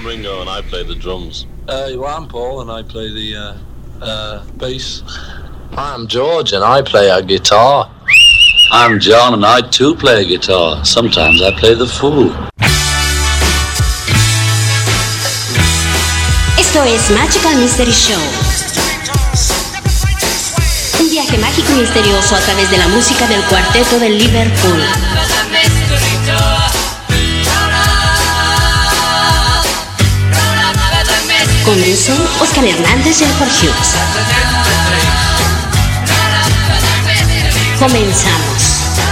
Ringo and I play the drums. I'm Paul and I play the bass. I'm George and I play a guitar. I'm John and I too play a guitar. Sometimes I play the fool. Esto es Magical Mystery Show. Un viaje mágico y misterioso a través de la música del cuarteto de Liverpool. Conducen Oscar Hernández y el Jorge Hughes. Comenzamos.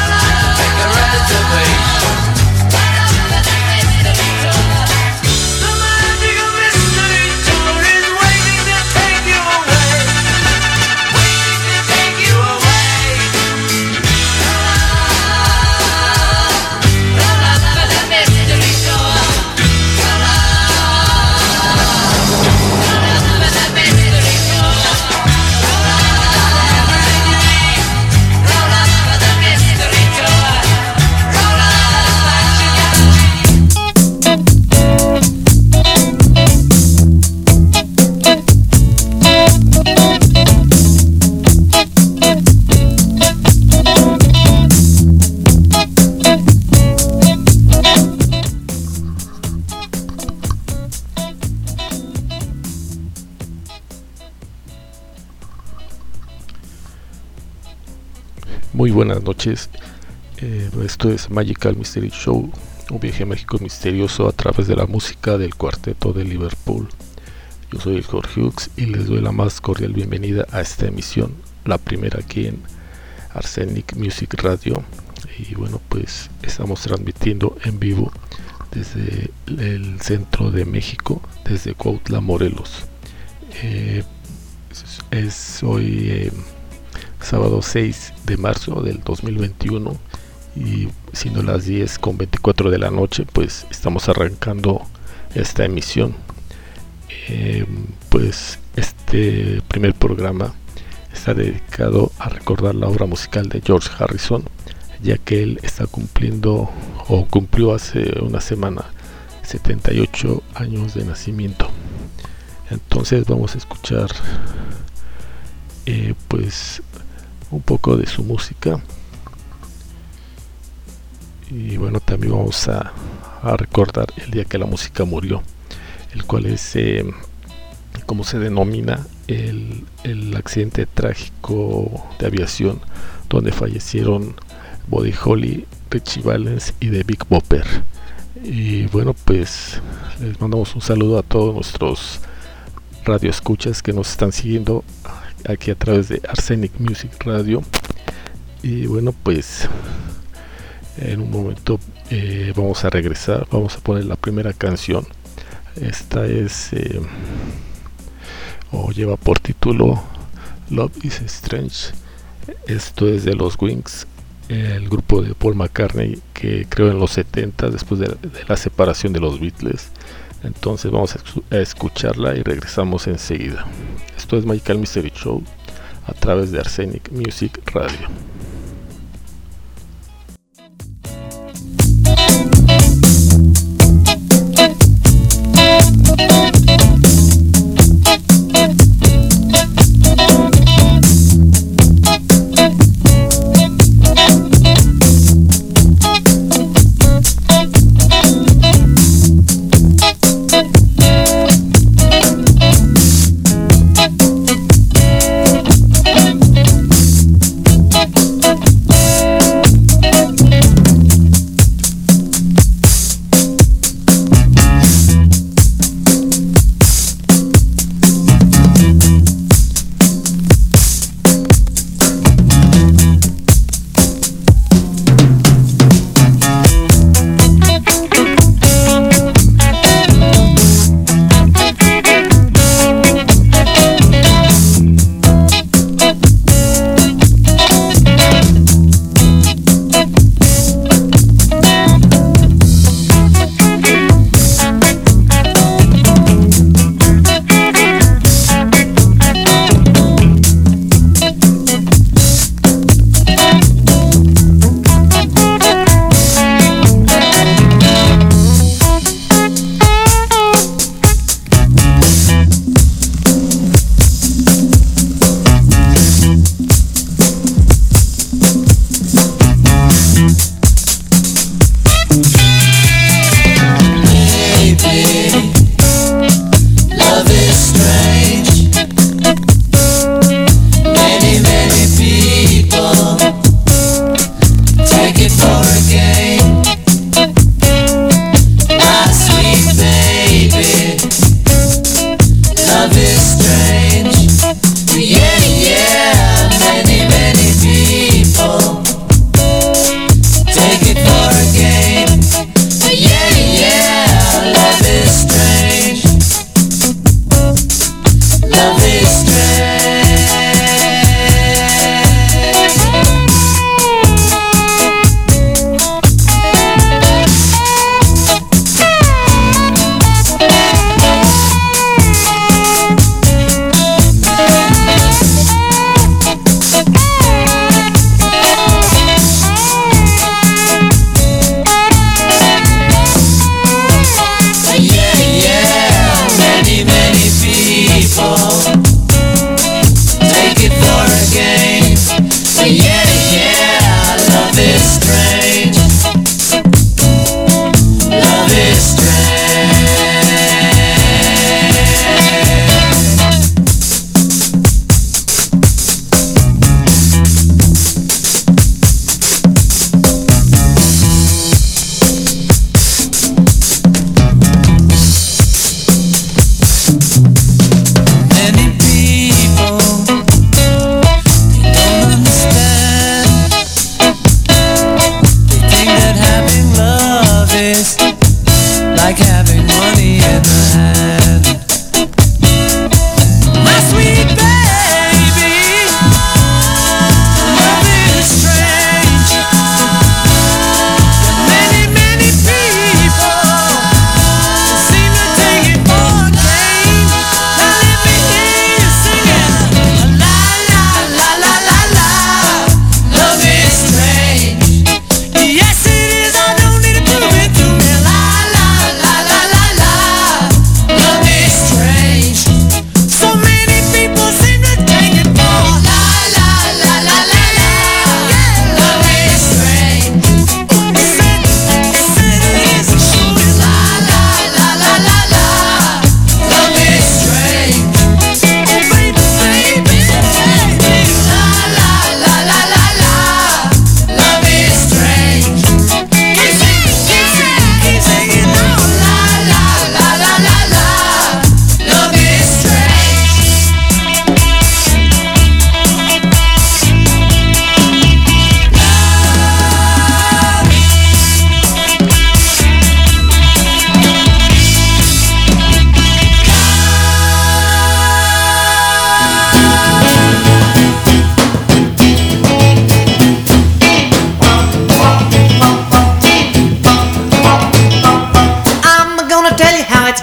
Muy buenas noches, esto es Magical Mystery Show, un viaje mágico misterioso a través de la música del cuarteto de Liverpool. Yo soy el Jorge Hughes y les doy la más cordial bienvenida a esta emisión, la primera aquí en Arsenic Music Radio. Y bueno, pues estamos transmitiendo en vivo desde el centro de México, desde Cuautla, Morelos. Es hoy sábado 6 de marzo del 2021 y siendo las 10:24 de la noche, pues estamos arrancando esta emisión. Pues este primer programa está dedicado a recordar la obra musical de George Harrison, ya que él está cumplió hace una semana 78 años de nacimiento. Entonces vamos a escuchar pues un poco de su música y bueno, también vamos a recordar el día que la música murió, el cual es como se denomina el accidente trágico de aviación donde fallecieron Buddy Holly, Richie Valens y The Big Bopper. Y bueno, pues les mandamos un saludo a todos nuestros radioescuchas que nos están siguiendo aquí a través de Arsenic Music Radio. Y bueno, pues en un momento vamos a regresar, vamos a poner la primera canción. Esta es lleva por título Love is Strange. Esto es de los Wings, el grupo de Paul McCartney que creó en los 70 después de la separación de los Beatles. Entonces vamos a escucharla y regresamos enseguida. Esto es Magical Mystery Show a través de Arsenic Music Radio.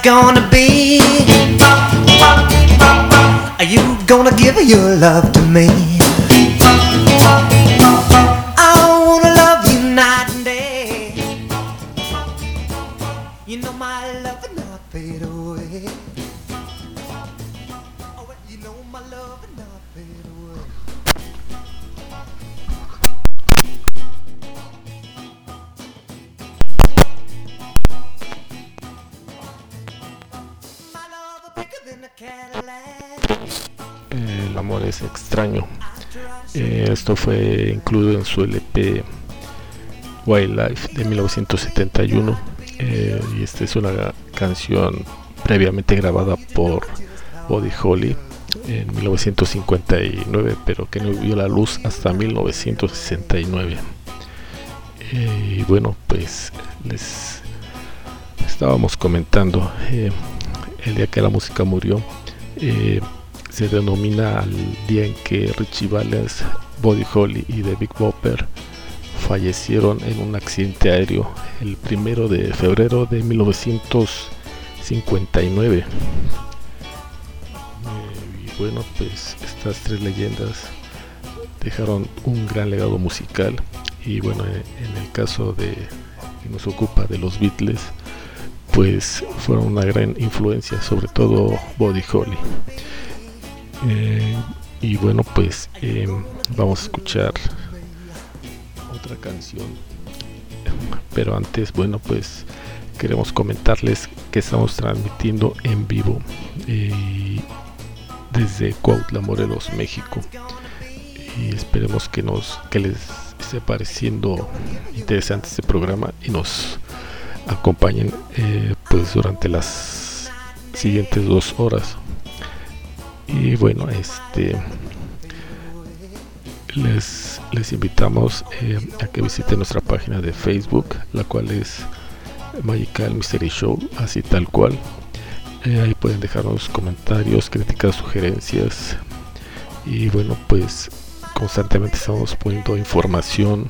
gonna be? Are you gonna give your love to me? I wanna love you night and day. You know my love will not fade away. Oh, you know my love will not fade away. My love will bigger than a Cadillac. El amor es extraño. Esto fue incluido en su LP Wildlife de 1971. Y esta es una canción previamente grabada por Buddy Holly en 1959, pero que no vio la luz hasta 1969. Y bueno, pues les estábamos comentando el día que la música murió. Se denomina al día en que Ritchie Valens, Buddy Holly y The Big Bopper fallecieron en un accidente aéreo el 1 de febrero de 1959. Y bueno, pues estas tres leyendas dejaron un gran legado musical. Y bueno, en el caso de que nos ocupa de los Beatles, pues fueron una gran influencia, sobre todo Buddy Holly. Y bueno, pues vamos a escuchar otra canción, pero antes, bueno, pues queremos comentarles que estamos transmitiendo en vivo desde Cuautla, Morelos, México, y esperemos que les esté pareciendo interesante este programa y nos acompañen pues durante las siguientes 2 horas. Y bueno, les invitamos a que visiten nuestra página de Facebook, la cual es Magical Mystery Show, así tal cual. Ahí pueden dejarnos comentarios, críticas, sugerencias. Y bueno, pues constantemente estamos poniendo información,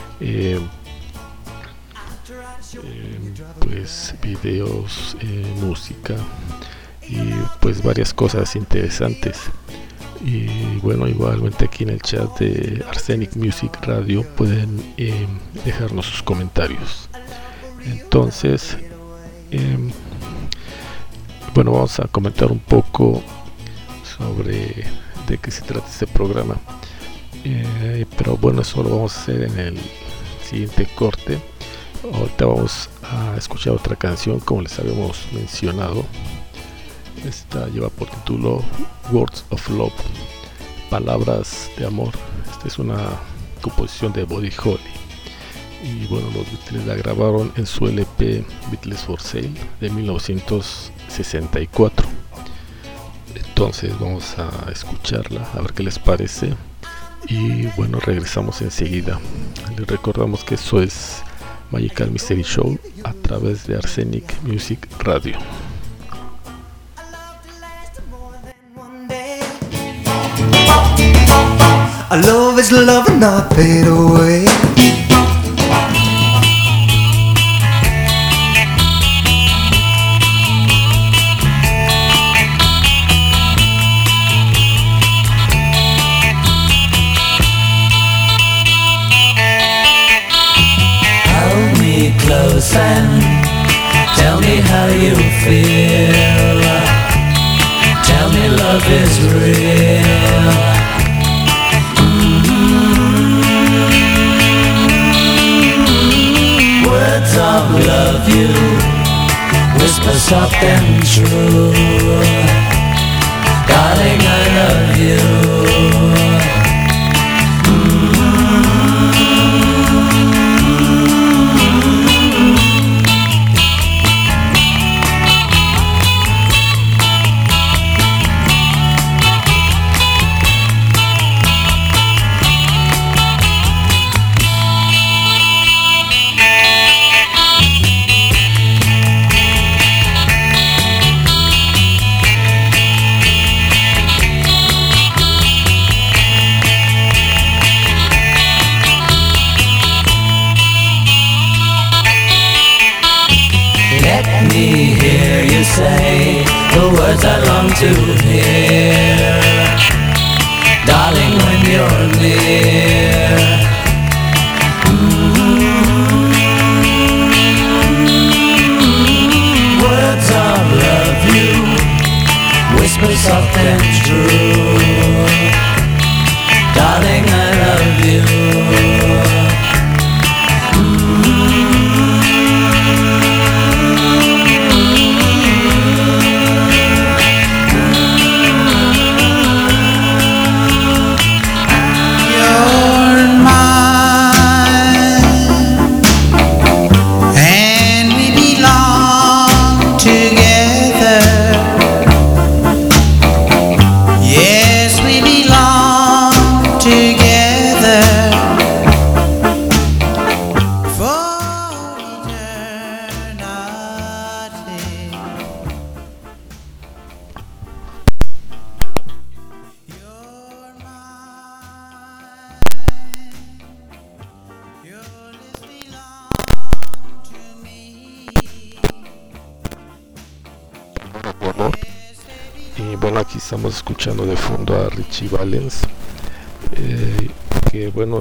pues videos, música y pues varias cosas interesantes. Y bueno, igualmente aquí en el chat de Arsenic Music Radio pueden dejarnos sus comentarios. Entonces, bueno, vamos a comentar un poco sobre de qué se trata este programa, pero bueno, eso lo vamos a hacer en el siguiente corte. Ahorita vamos a escuchar otra canción, como les habíamos mencionado. Esta lleva por título Words of Love, palabras de amor. Esta es una composición de Buddy Holly. Y bueno, los Beatles la grabaron en su LP Beatles for Sale de 1964. Entonces vamos a escucharla, a ver qué les parece. Y bueno, regresamos enseguida. Les recordamos que eso es Magical Mystery Show a través de Arsenic Music Radio. Our love is love and not fade away. Hold me close and tell me how you feel. Tell me love is real. Words of love you whisper soft and true. Darling, I love you. words I long to hear, darling, when you're near. Words of love you whisper soft and true, darling, I love you. Y bueno, aquí estamos escuchando de fondo a Richie Valens, que bueno,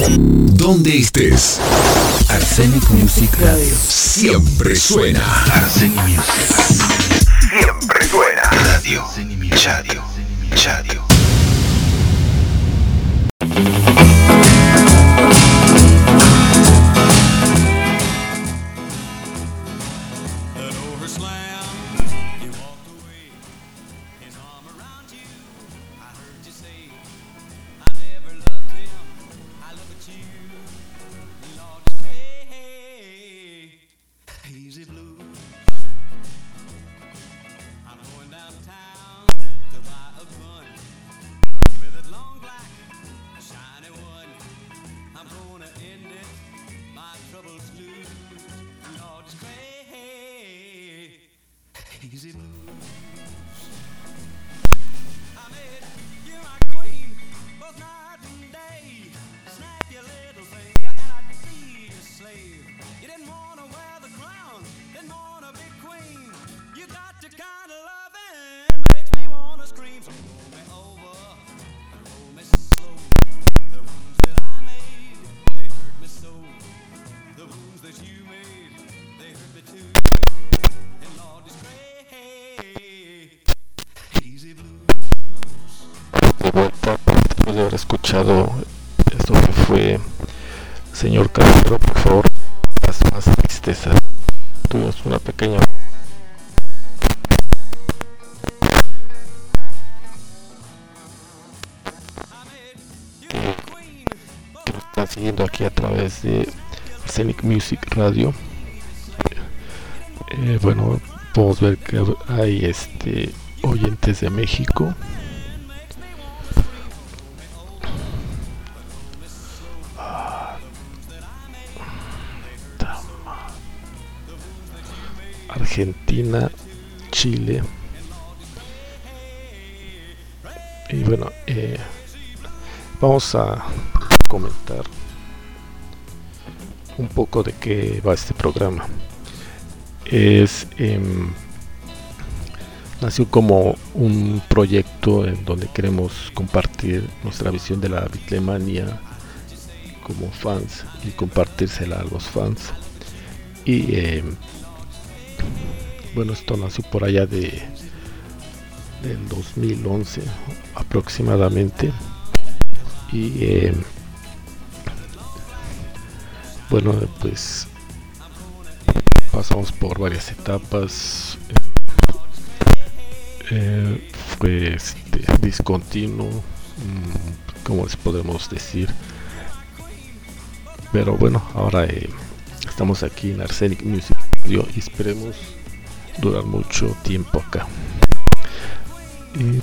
Donde estés, Arsenic Music Radio. siempre suena. Arsenic Music. Siempre suena. Radio. Radio. Radio. Después de haber escuchado esto que fue Señor Caballero, por favor, más tristeza. Tuvimos una pequeña que nos están siguiendo aquí a través de Arsenic Music Radio. Bueno, podemos ver que hay oyentes de México, Argentina, Chile, y bueno, vamos a comentar un poco de qué va este programa. Nació como un proyecto en donde queremos compartir nuestra visión de la Beatlemania como fans y compartírsela a los fans. Y bueno, esto nació por allá del 2011 aproximadamente. Y bueno, pues pasamos por varias etapas. Fue discontinuo, como les podemos decir, pero bueno, ahora estamos aquí en Arsenic Music Radio y esperemos durar mucho tiempo acá. Y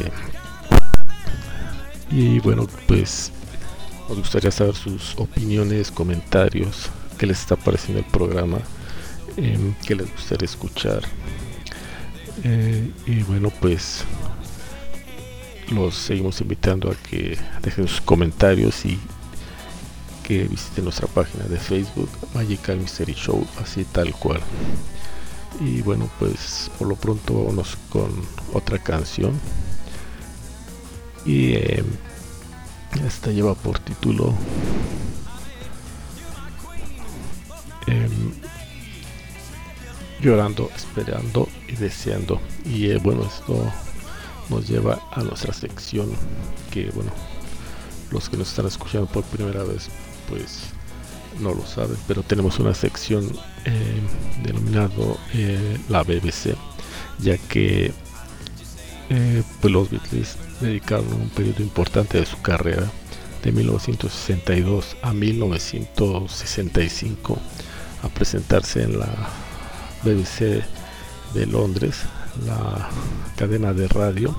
bueno, pues nos gustaría saber sus opiniones, comentarios, qué les está pareciendo el programa, qué les gustaría escuchar. Y bueno, pues los seguimos invitando a que dejen sus comentarios y que visiten nuestra página de Facebook, Magical Mystery Show, así tal cual. Y bueno, pues por lo pronto vámonos con otra canción. Y esta lleva por título Llorando, Esperando y Deseando. Y bueno, esto nos lleva a nuestra sección, que bueno, los que nos están escuchando por primera vez pues no lo saben, pero tenemos una sección denominado la BBC, ya que pues los Beatles dedicaron un periodo importante de su carrera, de 1962 a 1965, a presentarse en la BBC de Londres, la cadena de radio.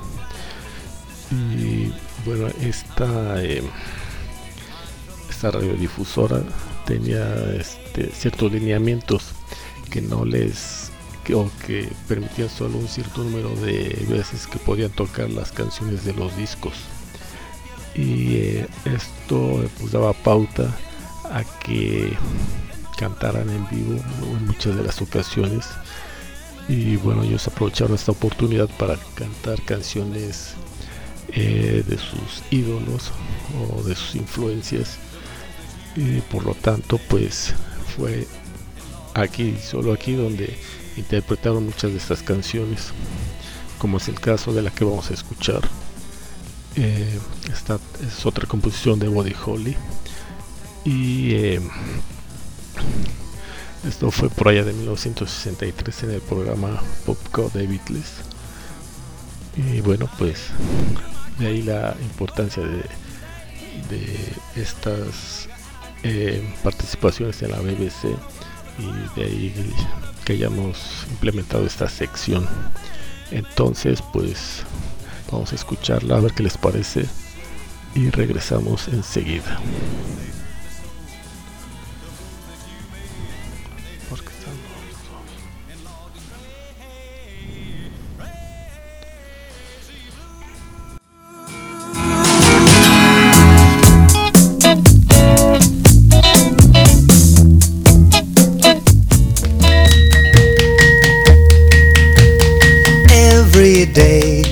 Y bueno, esta radiodifusora tenía ciertos lineamientos que no les que permitían solo un cierto número de veces que podían tocar las canciones de los discos, y esto pues daba pauta a que cantaran en vivo en muchas de las ocasiones. Y bueno, ellos aprovecharon esta oportunidad para cantar canciones de sus ídolos o de sus influencias, y por lo tanto pues fue aquí, solo aquí, donde interpretaron muchas de estas canciones, como es el caso de la que vamos a escuchar. Esta es otra composición de Buddy Holly, y esto fue por allá de 1963 en el programa Popcorn de Beatles. Y bueno, pues de ahí la importancia de estas participaciones en la BBC, y de ahí que hayamos implementado esta sección. Entonces pues vamos a escucharla, a ver qué les parece, y regresamos enseguida. Every day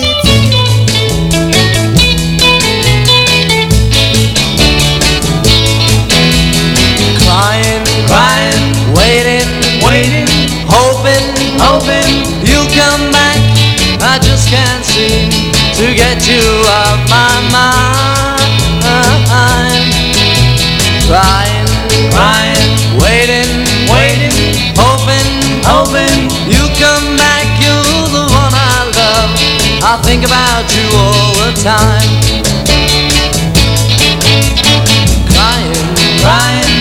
crying, crying, waiting, waiting, hoping, hoping you'll come back. I just can't seem to get you off my mind. Crying, crying, waiting, waiting, hoping, hoping you come back. You're the one I love. I think about you all the time. Crying, crying,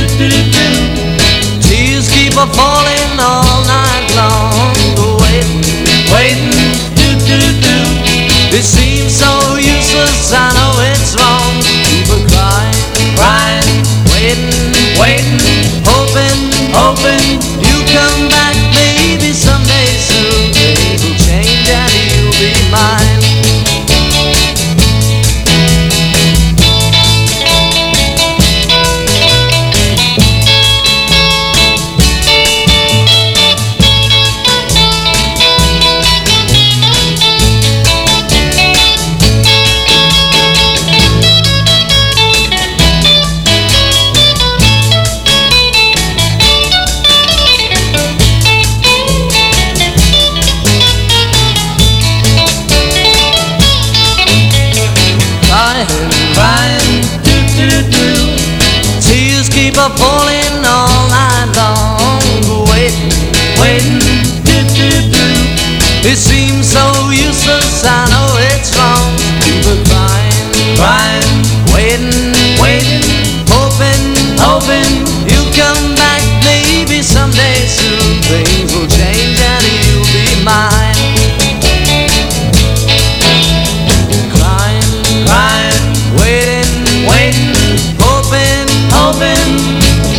tears keep on falling all night long. Waiting, waiting, it seems so useless, I know it's wrong. People crying, crying, waiting, waiting, hoping, hoping you come back. Maybe someday soon things will change and you'll be mine. Tears keep on falling all night long. Waiting, waiting, it seems so useless, I know it's wrong. People crying, crying, waiting, waiting, hoping, hoping you'll come back. Maybe someday soon things will change and you'll be mine. Crying, crying, waiting, waiting, hoping, hoping.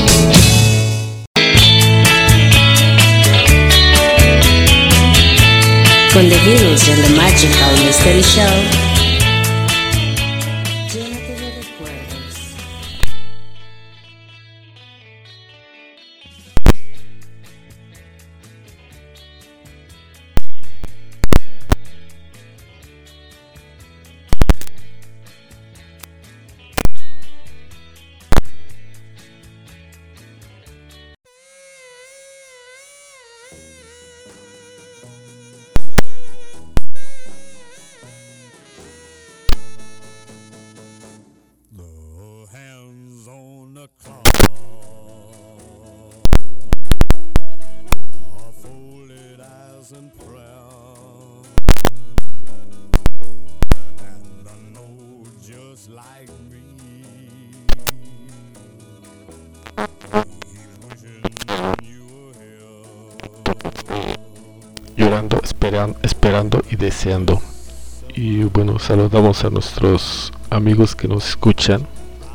Con The Beatles and the Magical Mystery Show. Llénate de recuerdos. Llorando, esperando y deseando. Y bueno, saludamos a nuestros amigos que nos escuchan.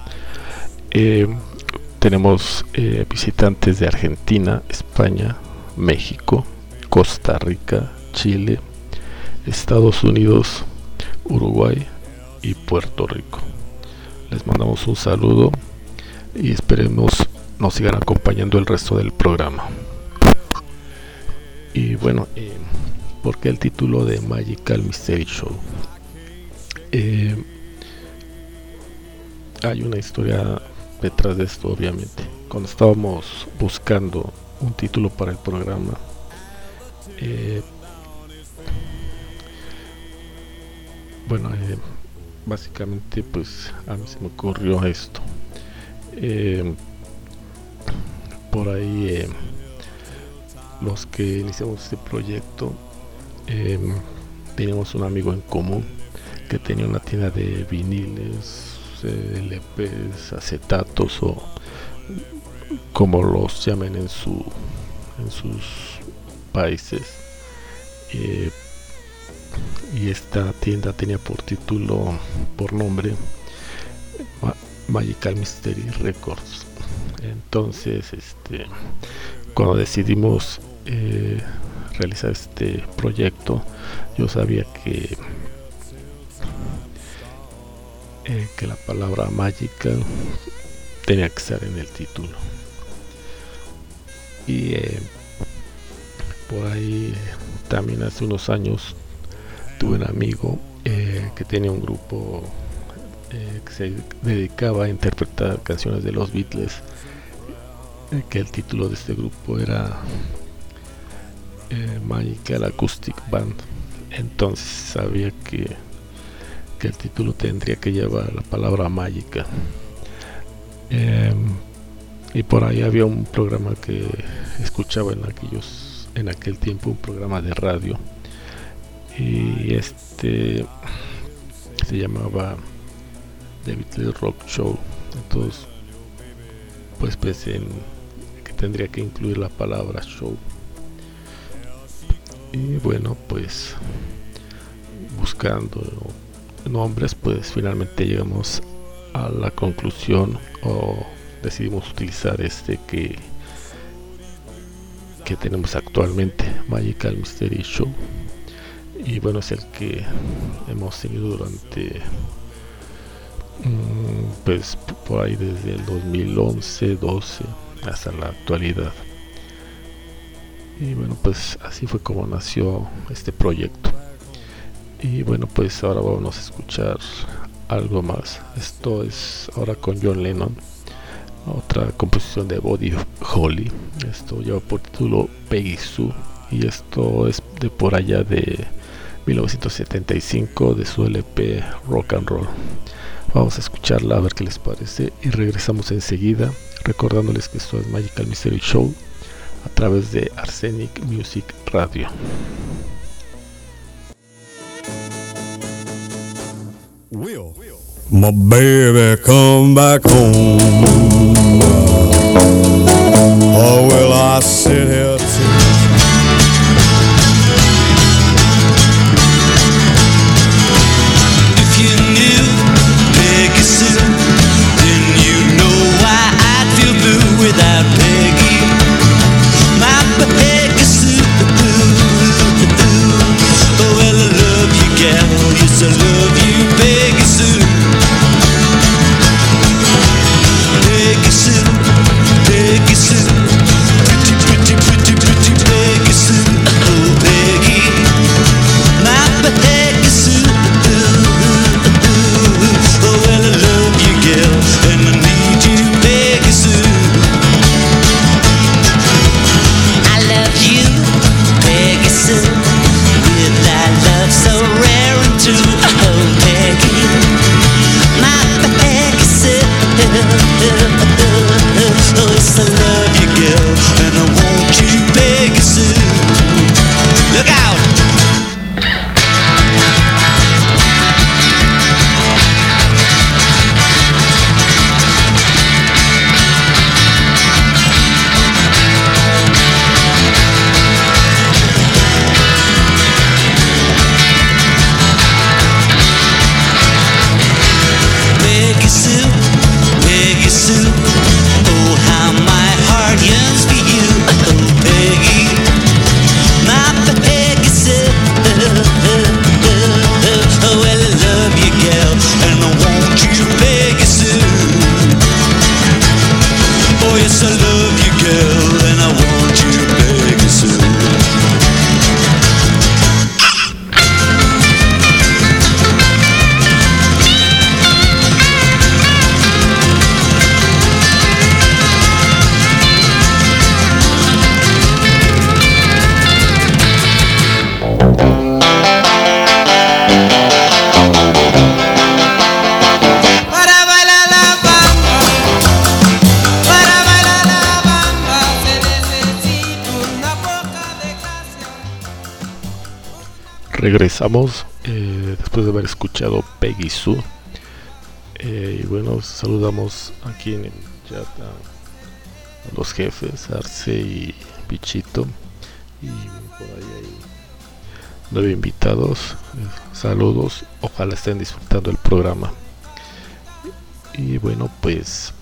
Tenemos visitantes de Argentina, España, México, Costa Rica, Chile, Estados Unidos, Uruguay y Puerto Rico. Les mandamos un saludo y esperemos nos sigan acompañando el resto del programa. Y bueno, ¿por qué el título de Magical Mystery Show? Hay una historia detrás de esto, obviamente. Cuando estábamos buscando un título para el programa, básicamente pues a mí se me ocurrió esto. Por ahí los que iniciamos este proyecto teníamos un amigo en común que tenía una tienda de viniles, LPs, acetatos o como los llamen en sus países, y esta tienda tenía por nombre Magical Mystery Records. Entonces cuando decidimos realizar este proyecto, yo sabía que la palabra Magical tenía que estar en el título. Y por ahí también hace unos años tuve un amigo que tenía un grupo que se dedicaba a interpretar canciones de los Beatles, que el título de este grupo era Magical Acoustic Band. Entonces sabía que el título tendría que llevar la palabra mágica. Y por ahí había un programa que escuchaba en aquel tiempo, un programa de radio, y se llamaba The Beatles Rock Show. Entonces pues pensé en que tendría que incluir la palabra show, y bueno, pues buscando nombres, pues finalmente llegamos a la conclusión, o decidimos utilizar que tenemos actualmente, Magical Mystery Show. Y bueno, es el que hemos tenido durante pues por ahí desde el 2011-12 hasta la actualidad. Y bueno, pues así fue como nació este proyecto. Y bueno, pues ahora vamos a escuchar algo más. Esto es ahora con John Lennon, otra composición de Buddy Holly. Esto lleva por título Peggy Sue, y esto es de por allá de 1975 de su LP Rock and Roll. Vamos a escucharla a ver qué les parece y regresamos enseguida, recordándoles que esto es Magical Mystery Show a través de Arsenic Music Radio. Will my baby come back home, or will I sit here If you knew Peggy Sue, then you know why I'd feel blue without Peggy. My Peggy Sue, oh well I love you, gal, yes I love you, Peggy Sue. Peggy Sue, Peggy Sue, pretty, pretty, pretty, pretty. regresamos después de haber escuchado Peggy Sue. Y bueno, saludamos aquí en el chat a los jefes, Arce y Pichito. Y por ahí hay 9 invitados. Saludos, ojalá estén disfrutando el programa. Y bueno, pues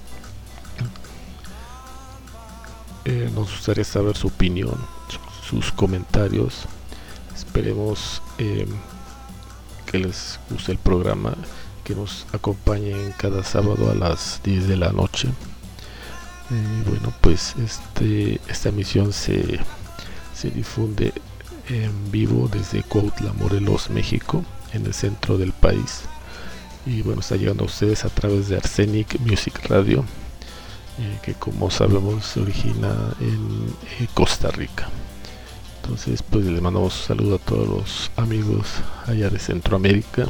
nos gustaría saber su opinión, sus comentarios. Esperemos que les guste el programa, que nos acompañen cada sábado a las 10 de la noche. Bueno, pues esta emisión se difunde en vivo desde Cuautla, Morelos, México, en el centro del país. Y bueno, está llegando a ustedes a través de Arsenic Music Radio, que como sabemos se origina en Costa Rica. Entonces pues les mandamos un saludo a todos los amigos allá de Centroamérica.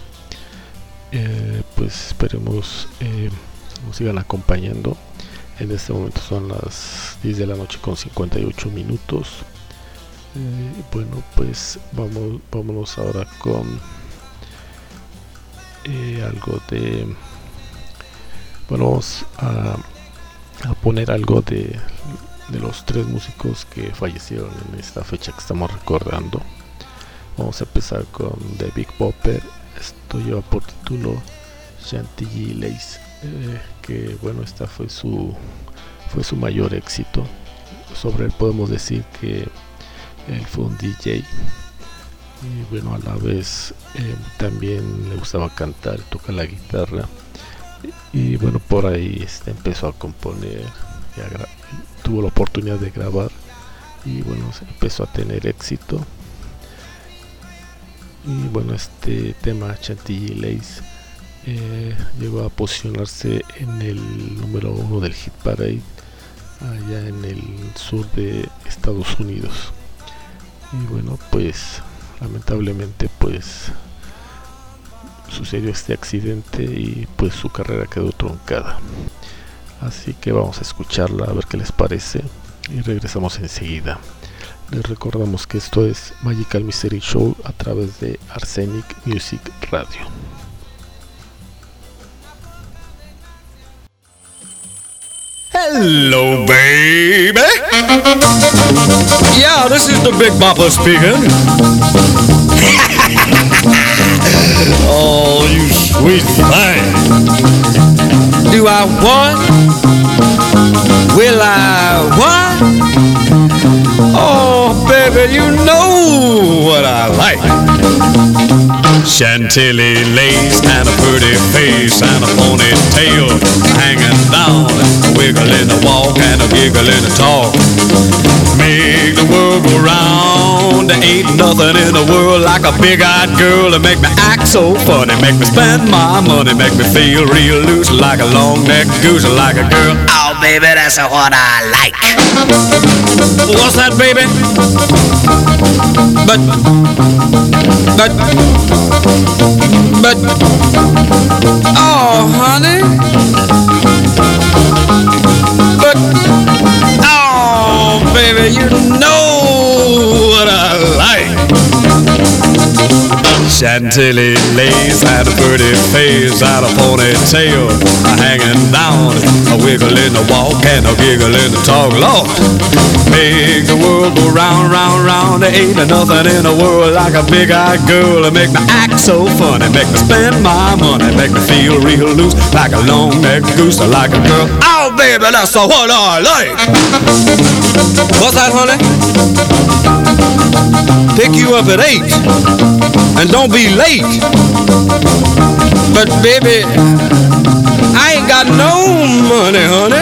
Pues esperemos nos sigan acompañando. En este momento son las 10 de la noche con 58 minutos. Bueno, pues vámonos ahora con algo de... Bueno, vamos a poner algo de los 3 músicos que fallecieron en esta fecha que estamos recordando. Vamos a empezar con The Big Bopper. Esto lleva por título Chantilly Lace, que bueno, esta fue su mayor éxito. Sobre él podemos decir que él fue un DJ y bueno, a la vez también le gustaba cantar, toca la guitarra. Y bueno, por ahí empezó a componer, tuvo la oportunidad de grabar y bueno, empezó a tener éxito. Y bueno, este tema Chantilly Lace llegó a posicionarse en el número 1 del Hit Parade allá en el sur de Estados Unidos. Y bueno, pues lamentablemente pues sucedió este accidente y pues su carrera quedó truncada. Así que vamos a escucharla a ver qué les parece y regresamos enseguida. Les recordamos que esto es Magical Mystery Show a través de Arsenic Music Radio. Hello, baby. Yeah, this is the Big Bopper speaking. Oh, you sweet thing. Do I want? Will I what? Oh, baby, you know what I like. Chantilly lace and a pretty face and a ponytail hanging down, wiggling the walk and a giggling the talk. Make the world go round. There ain't nothing in the world like a big-eyed girl to make me act so funny, make me spend my money, make me feel real loose like a long-necked goose, like a girl. Oh, baby, that's what I like. What's that, baby? But, oh, honey. But, oh, baby, you know what I like. Chantilly lace and a pretty face and a ponytail hanging down, a wiggle in the walk and a giggle in the talk. Lord, make the world go round, round, round. There ain't nothing in the world like a big-eyed girl to make me act so funny, make me spend my money, make me feel real loose like a long-necked goose, like a girl. Oh, baby, that's what I like. What's that, honey? Pick you up at 8 and don't be late. But baby, I ain't got no money, honey.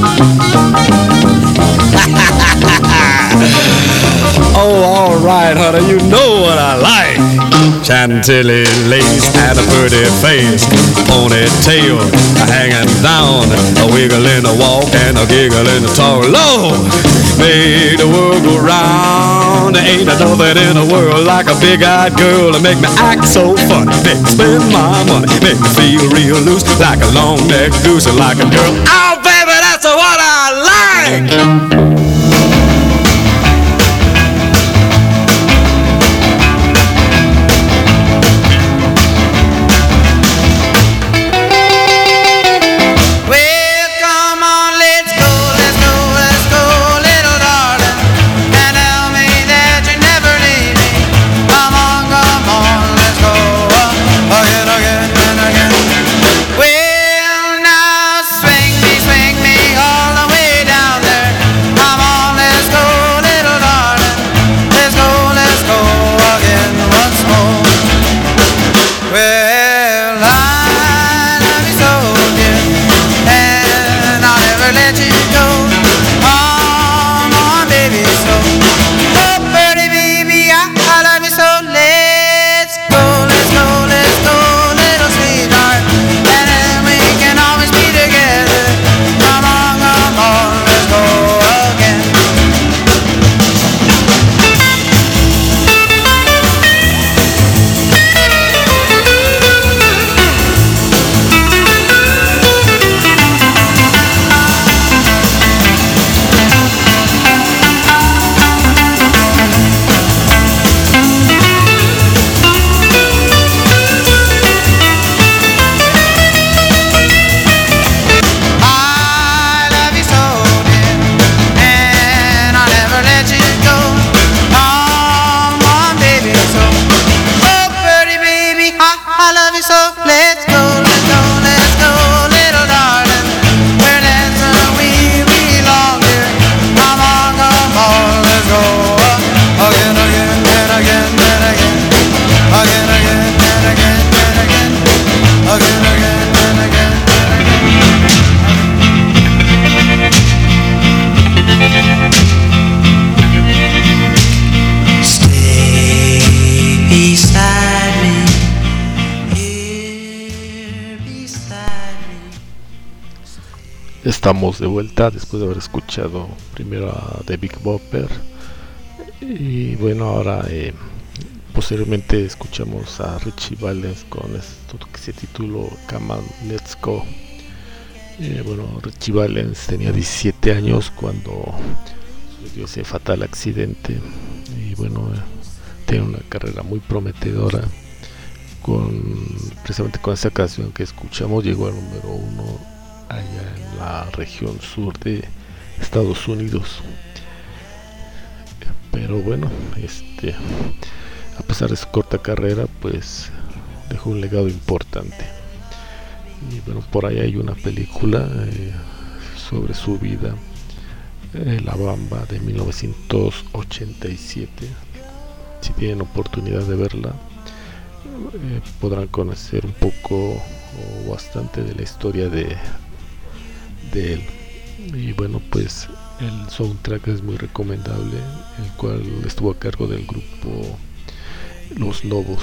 Oh, all right, honey, you know what I like. Chantilly lace and a pretty face, ponytail hanging down, a wiggle in the walk and a giggle in the talk. Lord, make the world go round. There ain't nothing in the world like a big-eyed girl to make me act so funny, make me spend my money, make me feel real loose like a long-necked goose, like a girl. Oh, baby, that's what I like. Estamos de vuelta después de haber escuchado primero a The Big Bopper y bueno, ahora posteriormente escuchamos a Richie Valens con esto que se tituló Come On, Let's Go. Bueno, Richie Valens tenía 17 años cuando sucedió ese fatal accidente y bueno, tiene una carrera muy prometedora. Precisamente con esa canción que escuchamos llegó al número 1 allá en la región sur de Estados Unidos. Pero bueno, a pesar de su corta carrera, pues dejó un legado importante. Y bueno, por ahí hay una película sobre su vida, La Bamba, de 1987. Si tienen oportunidad de verla, podrán conocer un poco o bastante de la historia de él. Y bueno, pues el soundtrack es muy recomendable, el cual estuvo a cargo del grupo Los Lobos.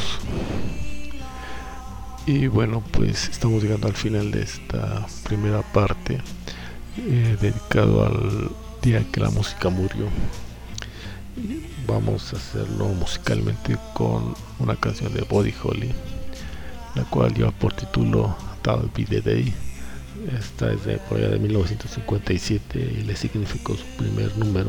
Y bueno, pues estamos llegando al final de esta primera parte dedicado al día que la música murió. Vamos a hacerlo musicalmente con una canción de Buddy Holly, la cual lleva por título That'll Be the Day. Esta es de por allá de 1957 y le significó su primer número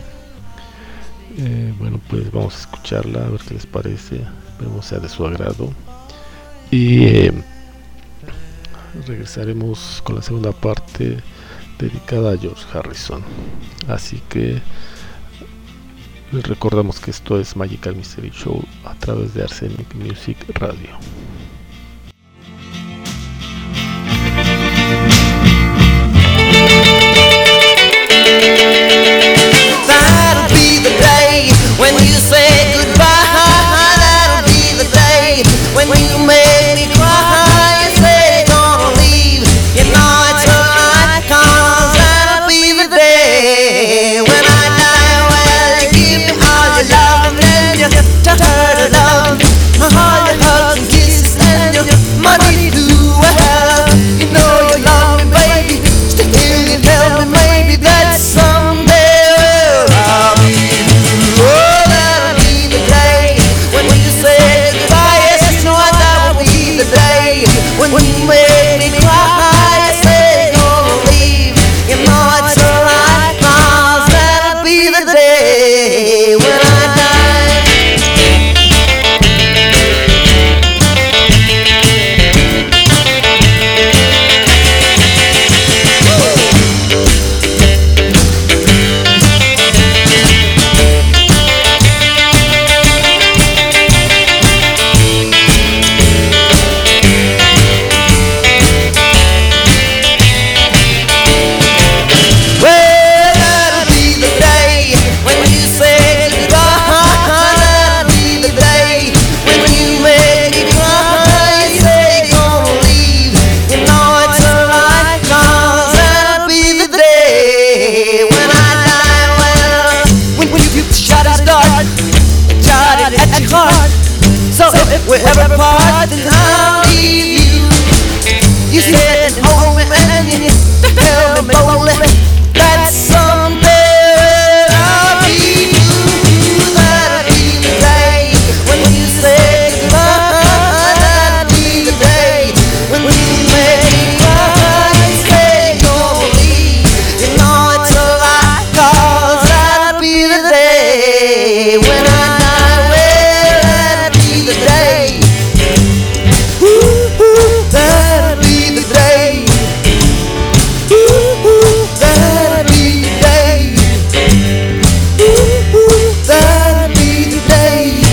1. Bueno, pues vamos a escucharla a ver qué les parece, esperemos sea de su agrado y regresaremos con la segunda parte dedicada a George Harrison. Así que les recordamos que esto es Magical Mystery Show a través de Arsenic Music Radio. That'll be the day when you say goodbye. That'll be the day when you make me cry. You say you're gonna leave, you know it's alright, 'cause that'll be the day when I die. Well, you give me all your love and then you taught her to love, all your hugs and kisses and your money too. Well, you know you love me, baby, still you tell me maybe that someday. I'll be blue. Oh, that'll be the day when you say goodbye. Yes, you know that will be the day when you make me cry. You say you're gonna leave, you know it's alright, 'cause that'll be the day when I die. Well, that'll be the day when you say goodbye. That'll be the day when you make me cry. You say you're gonna leave, you know it's alright, 'cause that'll be the day when I die. Well, when you shot his dart, shot it at your heart. So if we ever part, then I'll leave you. You said hold me and you tell me boldly that someday I'll be you. That'll be the day when you say goodbye. That'll be the day when you make me cry. You say you're gonna leave, you know it's alright, 'cause that'll be the day when I die. Well, that'll be the day. Ooh, that'll be the day. Ooh, that'll be the day. Ooh, that'll be the day.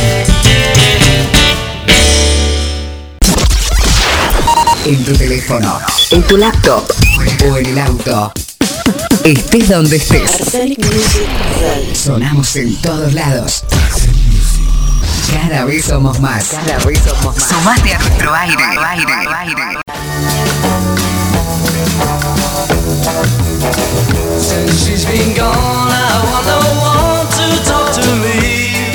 En tu teléfono, en tu laptop o en el auto. Estés donde estés. Arsenic Music Radio. Sonamos en todos lados. Cada vez somos más. Sumate a nuestro aire. Since she's been gone, I want to talk to me.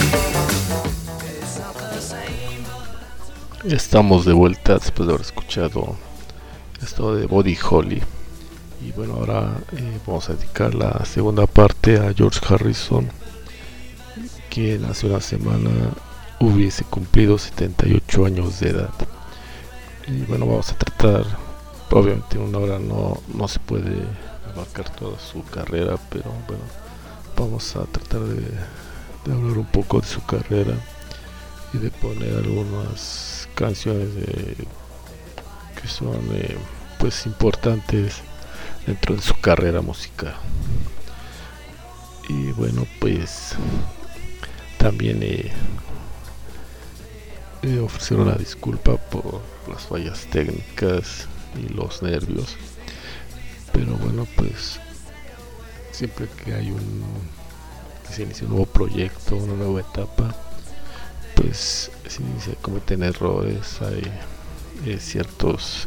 Estamos de vuelta después de haber escuchado esto de Buddy Holly Y bueno, ahora vamos a dedicar la segunda parte a George Harrison, que hace una semana hubiese cumplido 78 años de edad. Y bueno, vamos a tratar, obviamente en una hora no se puede abarcar toda su carrera, pero bueno, vamos a tratar de hablar un poco de su carrera y de poner algunas canciones que son pues importantes dentro de su carrera musical. Y bueno, pues también ofrecer una disculpa por las fallas técnicas y los nervios, pero bueno, pues siempre que se inicia un nuevo proyecto, una nueva etapa, pues si se cometen errores, hay ciertos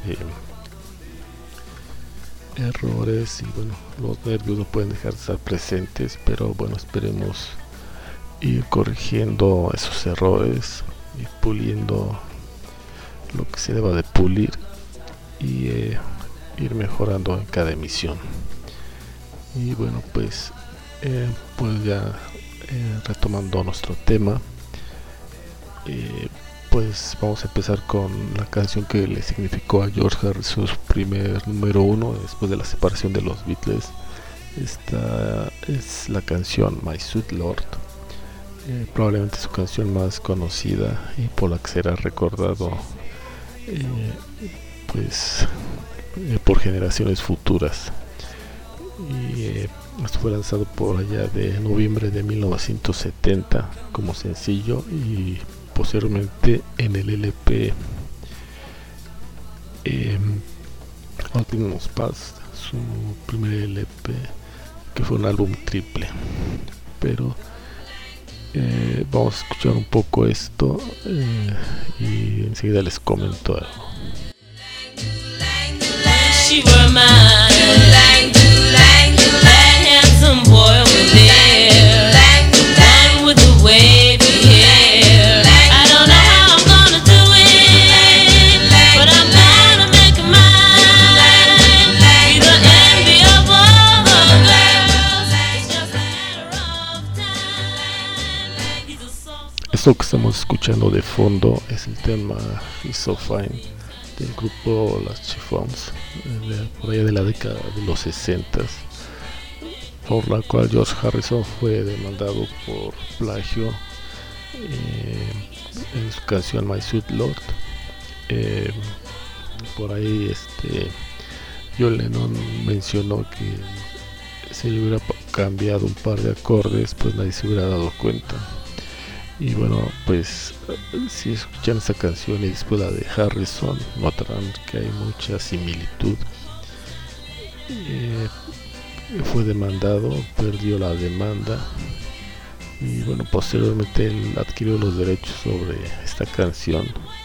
errores, y bueno, los nervios no pueden dejar de estar presentes, pero bueno, esperemos ir corrigiendo esos errores y puliendo lo que se deba de pulir y ir mejorando en cada emisión. Y bueno, pues ya retomando nuestro tema, pues vamos a empezar con la canción que le significó a George Harrison su primer número 1 después de la separación de los Beatles. Esta es la canción My Sweet Lord, probablemente su canción más conocida y por la que será recordado pues por generaciones futuras. Y esto fue lanzado por allá de noviembre de 1970 como sencillo, y posteriormente en el LP Ultimate Past, su primer LP, que fue un álbum triple. Pero vamos a escuchar un poco esto y enseguida les comento algo. She were mine, that handsome boy was there, one with the wavy hair. I don't know how I'm gonna do it, but I'm gonna make it mine. Be the envy of all the girls, it's just a matter of time. He's a soft. Esto que estamos escuchando de fondo es el tema He's So Fine del grupo Las Chiffons, por allá de la década de los 60, por la cual George Harrison fue demandado por plagio en su canción My Sweet Lord. Por ahí John Lennon mencionó que si le hubiera cambiado un par de acordes, pues nadie se hubiera dado cuenta. Y bueno, pues si escuchan esa canción y después la de Harrison, notarán que hay mucha similitud. Fue demandado, perdió la demanda, y bueno, posteriormente él adquirió los derechos sobre esta canción,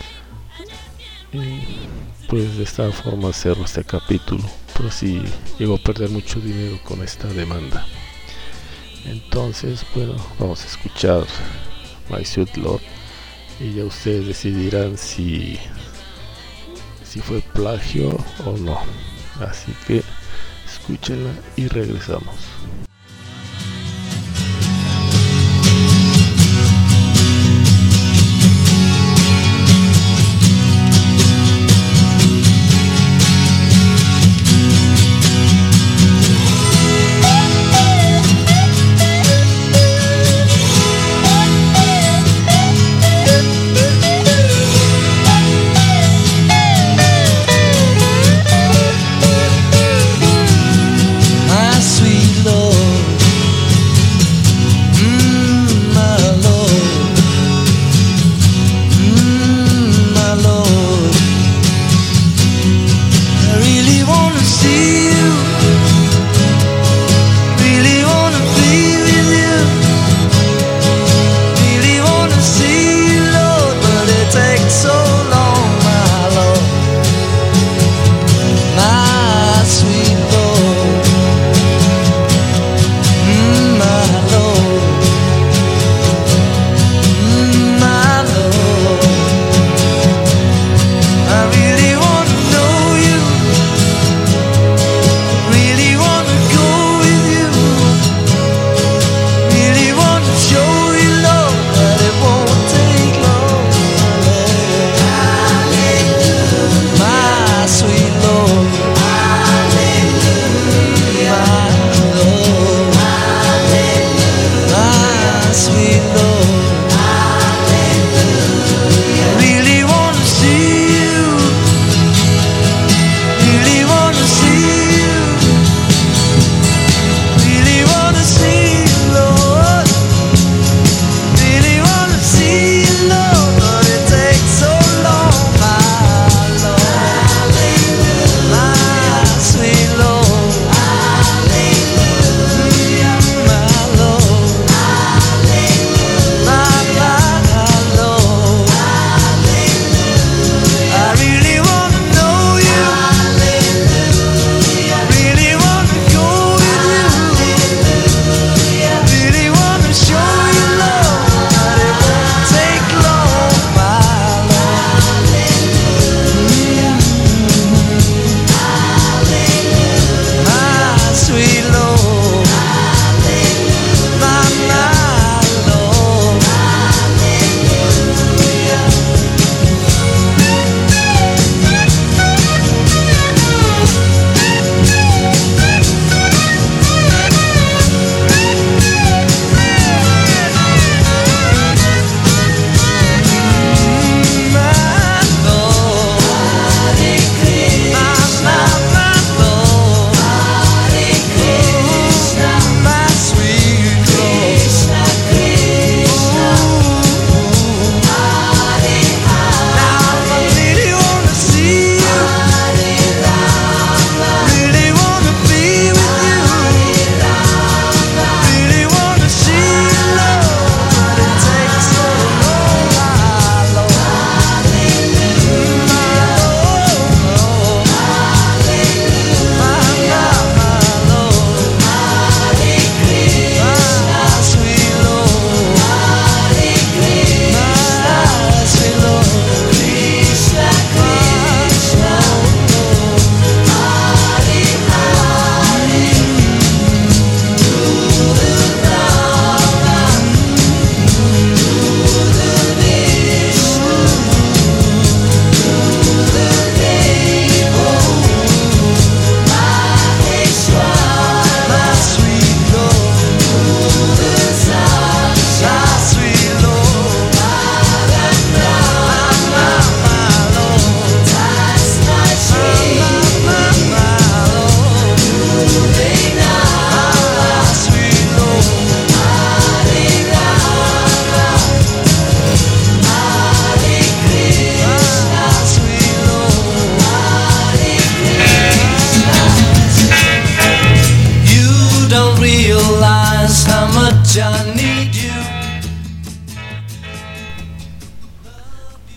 y pues de esta forma cerró este capítulo, pero sí llegó a perder mucho dinero con esta demanda. Entonces, bueno, vamos a escuchar My Sweet Lord y ya ustedes decidirán si fue plagio o no. Así que escúchenla y regresamos. My sweet Lord,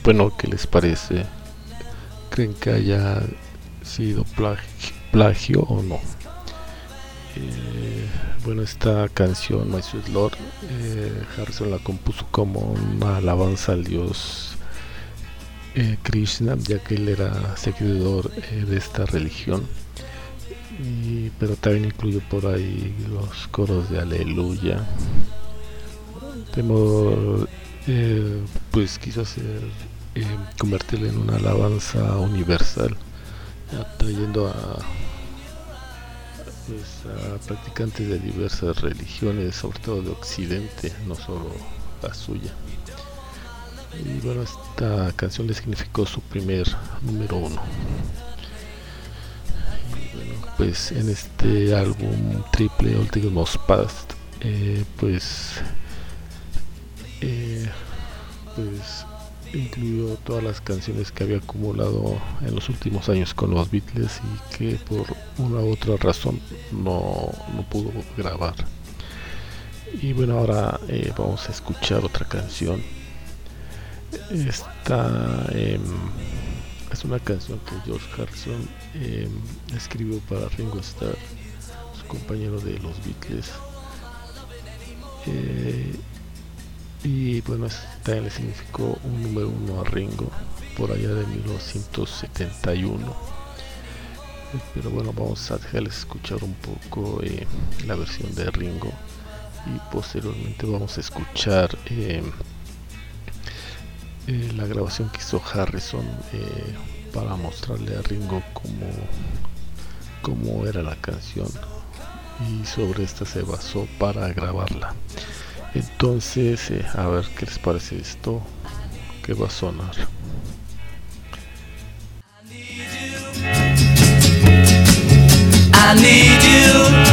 Bueno, ¿qué les parece? ¿Creen que haya sido plagio o no? Bueno, esta canción, My Sweet Lord, Harrison la compuso como una alabanza al dios Krishna, ya que él era seguidor de esta religión, pero también incluye por ahí los coros de Aleluya. De modo, pues quiso hacer, convertirla en una alabanza universal, atrayendo a practicantes de diversas religiones, sobre todo de Occidente, no solo la suya. Y bueno, esta canción le significó su primer número 1. Y bueno, pues en este álbum triple Ultimate Most Past, pues incluyó todas las canciones que había acumulado en los últimos años con los Beatles y que por una u otra razón no pudo grabar. Y bueno, ahora vamos a escuchar otra canción. Esta es una canción que George Harrison escribió para Ringo Starr, su compañero de los Beatles. Y bueno, esta le significó un número 1 a Ringo por allá de 1971. Pero bueno, vamos a dejarles escuchar un poco la versión de Ringo y posteriormente vamos a escuchar la grabación que hizo Harrison para mostrarle a Ringo cómo era la canción, y sobre esta se basó para grabarla. Entonces, a ver qué les parece esto que va a sonar. I need you.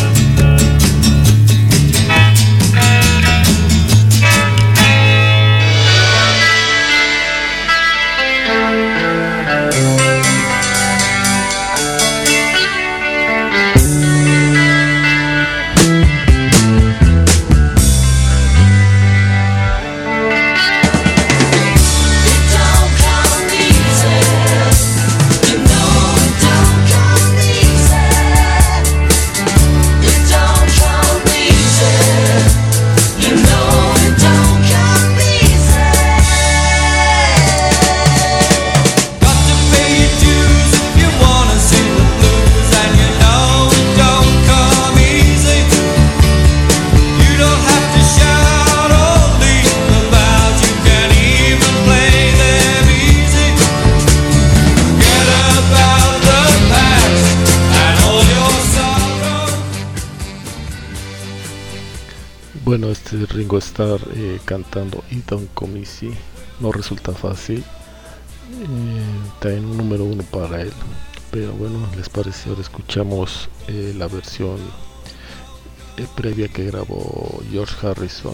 Bueno, este Ringo Starr cantando It Don't Come Easy no resulta fácil, también un número 1 para él, pero bueno, les parece, ahora escuchamos la versión previa que grabó George Harrison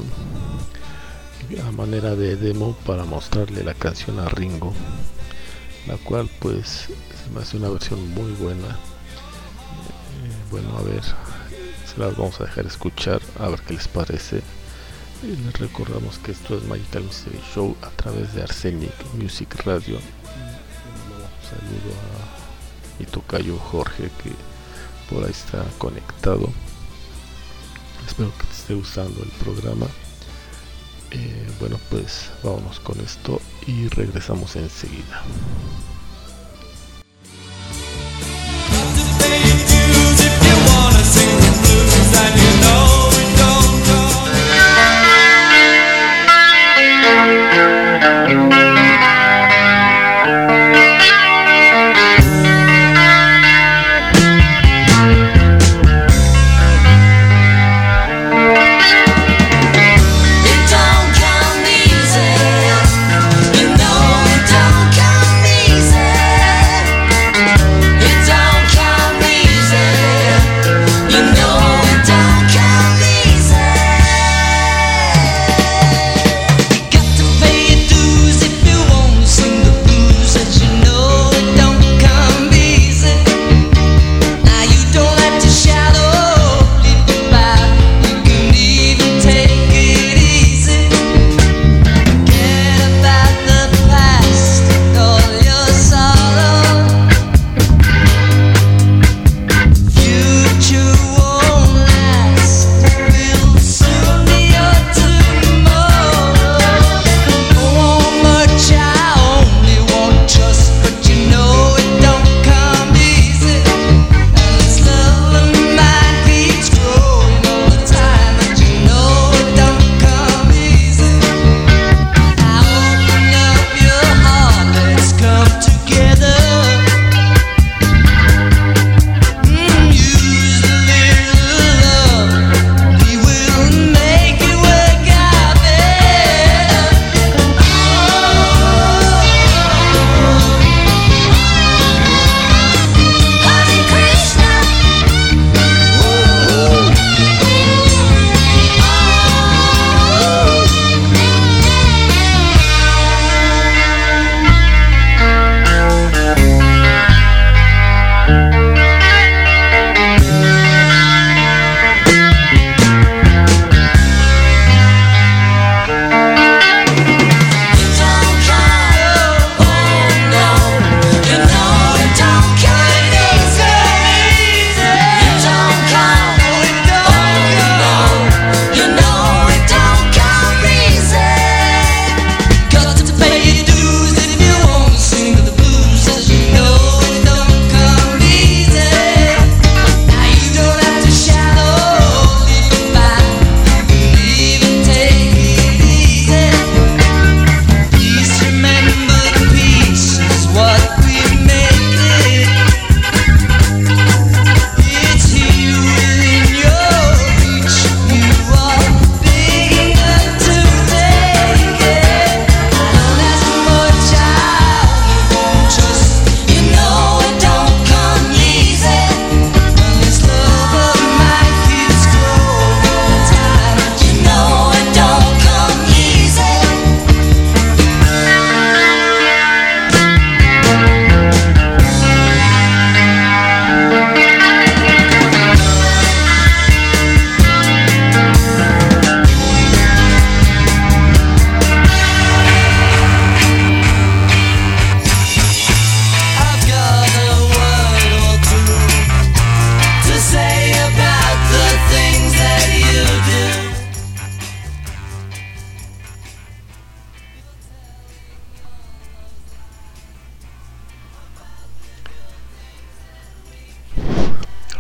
a manera de demo para mostrarle la canción a Ringo, la cual pues se me hace una versión muy buena. Bueno, a ver, se las vamos a dejar escuchar, a ver qué les parece. Y les recordamos que esto es Magical Mystery Show a través de Arsenic Music Radio. Un saludo a mi tocayo Jorge, que por ahí está conectado. Espero que te esté gustando el programa. Bueno, pues vámonos con esto y regresamos enseguida. Easy.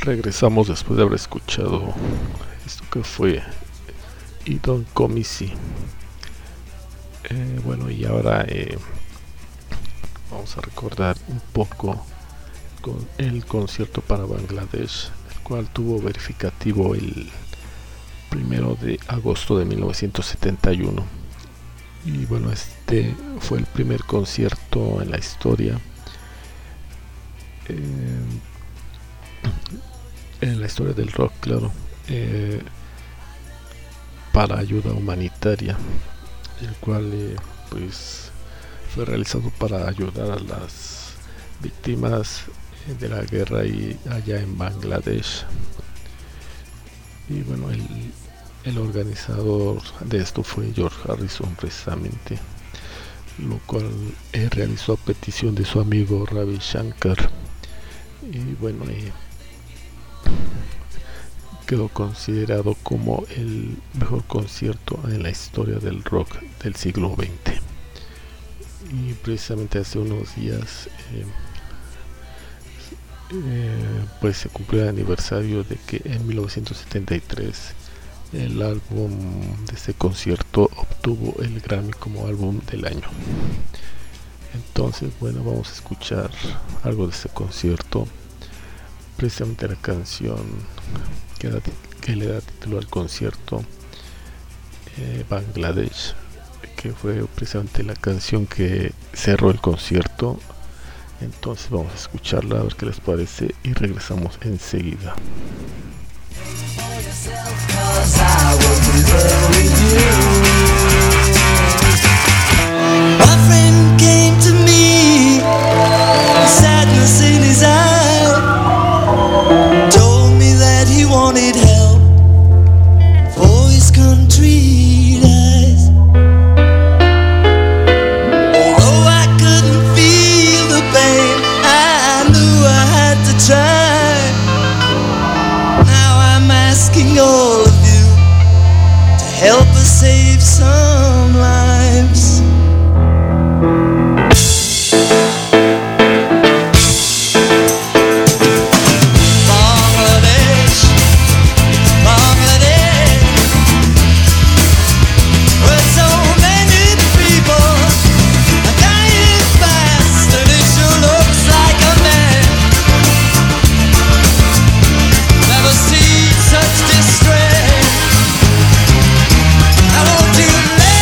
Regresamos después de haber escuchado esto que fue Idon Komisi. Bueno, y ahora vamos a recordar un poco con el concierto para Bangladesh, el cual tuvo verificativo el 1 de agosto de 1971. Y bueno, este fue el primer concierto en la historia, en la historia del rock, claro, para ayuda humanitaria, el cual pues fue realizado para ayudar a las víctimas de la guerra y allá en Bangladesh. Y bueno, el organizador de esto fue George Harrison, precisamente, lo cual realizó a petición de su amigo Ravi Shankar. Y bueno, quedó considerado como el mejor concierto en la historia del rock del siglo XX. Y precisamente hace unos días pues se cumplió el aniversario de que en 1973 el álbum de este concierto obtuvo el Grammy como álbum del año. Entonces, bueno, vamos a escuchar algo de este concierto, precisamente la canción que le da título al concierto, Bangladesh, que fue precisamente la canción que cerró el concierto. Entonces vamos a escucharla, a ver qué les parece, y regresamos enseguida. My friend came to me, sadness in his eye, told me that he wanted help for his country lies. Although I couldn't feel the pain, I knew I had to try. Now I'm asking all of you to help us save some lives. Such distress. I want to let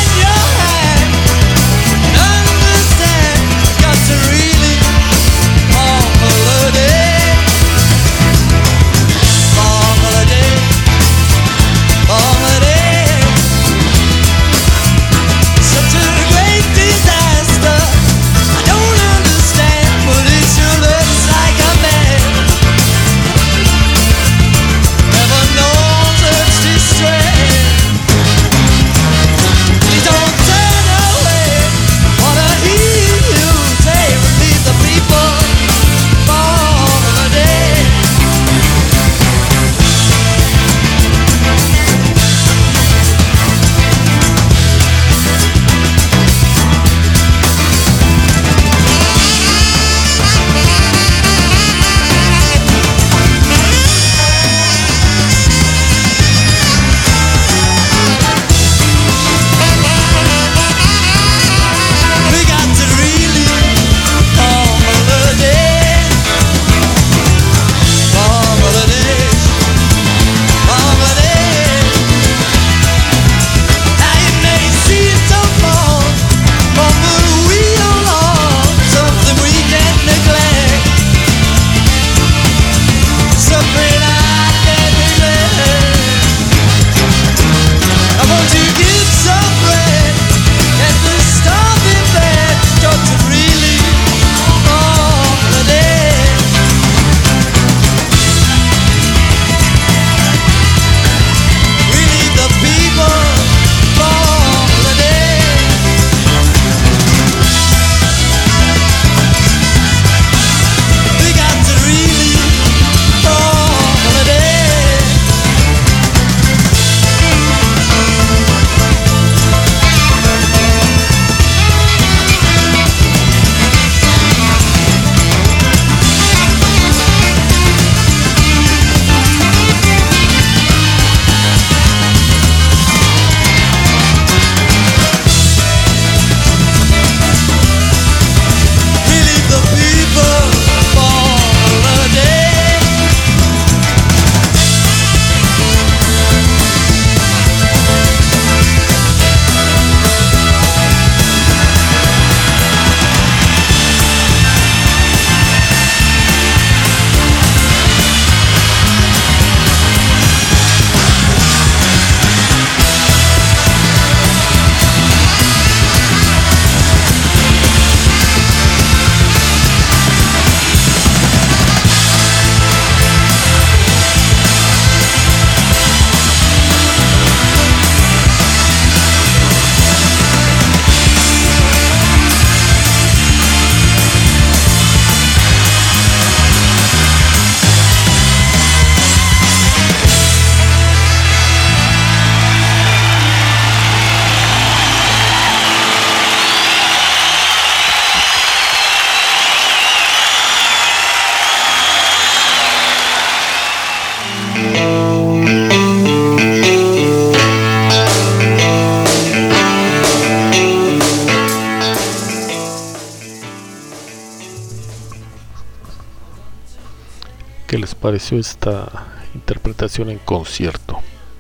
qué les pareció esta interpretación en concierto.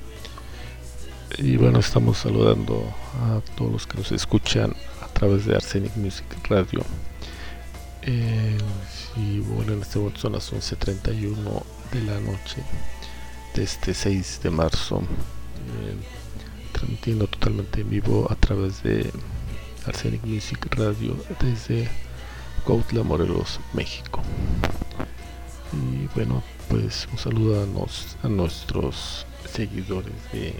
Y bueno, estamos saludando a todos los que nos escuchan a través de Arsenic Music Radio. Y bueno, en este momento son las 11:31 de la noche de este 6 de marzo, transmitiendo totalmente en vivo a través de Arsenic Music Radio desde Cuautla, Morelos, México. Y bueno, pues un saludo a nuestros seguidores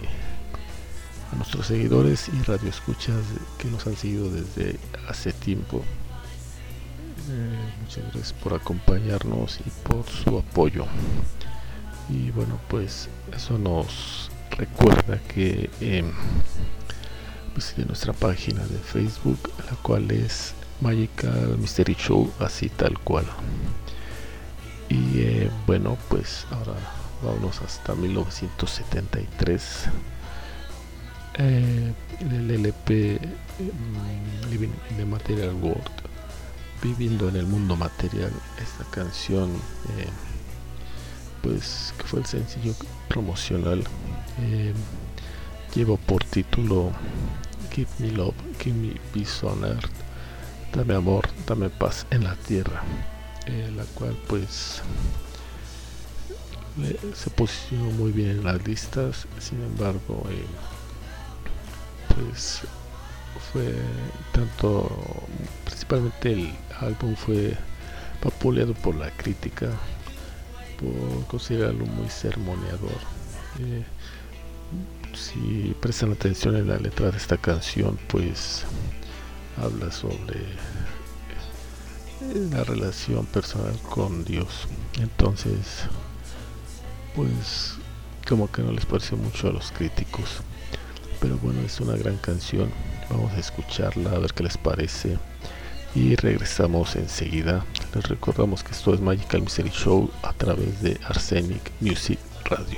y radioescuchas que nos han seguido desde hace tiempo. Muchas gracias por acompañarnos y por su apoyo. Y bueno, pues eso nos recuerda que visite nuestra página de Facebook, la cual es Magical Mystery Show, así tal cual. Y bueno, pues ahora vámonos hasta 1973. El LP Living in the Material World, viviendo en el mundo material. Esta canción pues que fue el sencillo promocional, lleva por título Give Me Love, Give Me Peace on Earth, dame amor, dame paz en la tierra, la cual pues se posicionó muy bien en las listas. Sin embargo, pues fue tanto, principalmente el álbum fue vapuleado por la crítica por considerarlo muy sermoneador. Si prestan atención en la letra de esta canción, pues habla sobre la relación personal con Dios. Entonces, pues como que no les pareció mucho a los críticos, pero bueno, es una gran canción. Vamos a escucharla a ver qué les parece y regresamos enseguida. Les recordamos que esto es Magical Mystery Show a través de Arsenic Music Radio.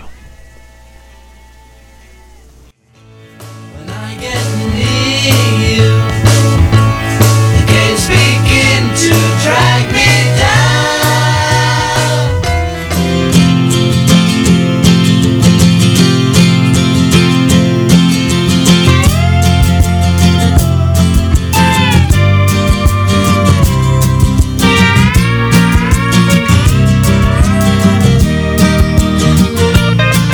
Thank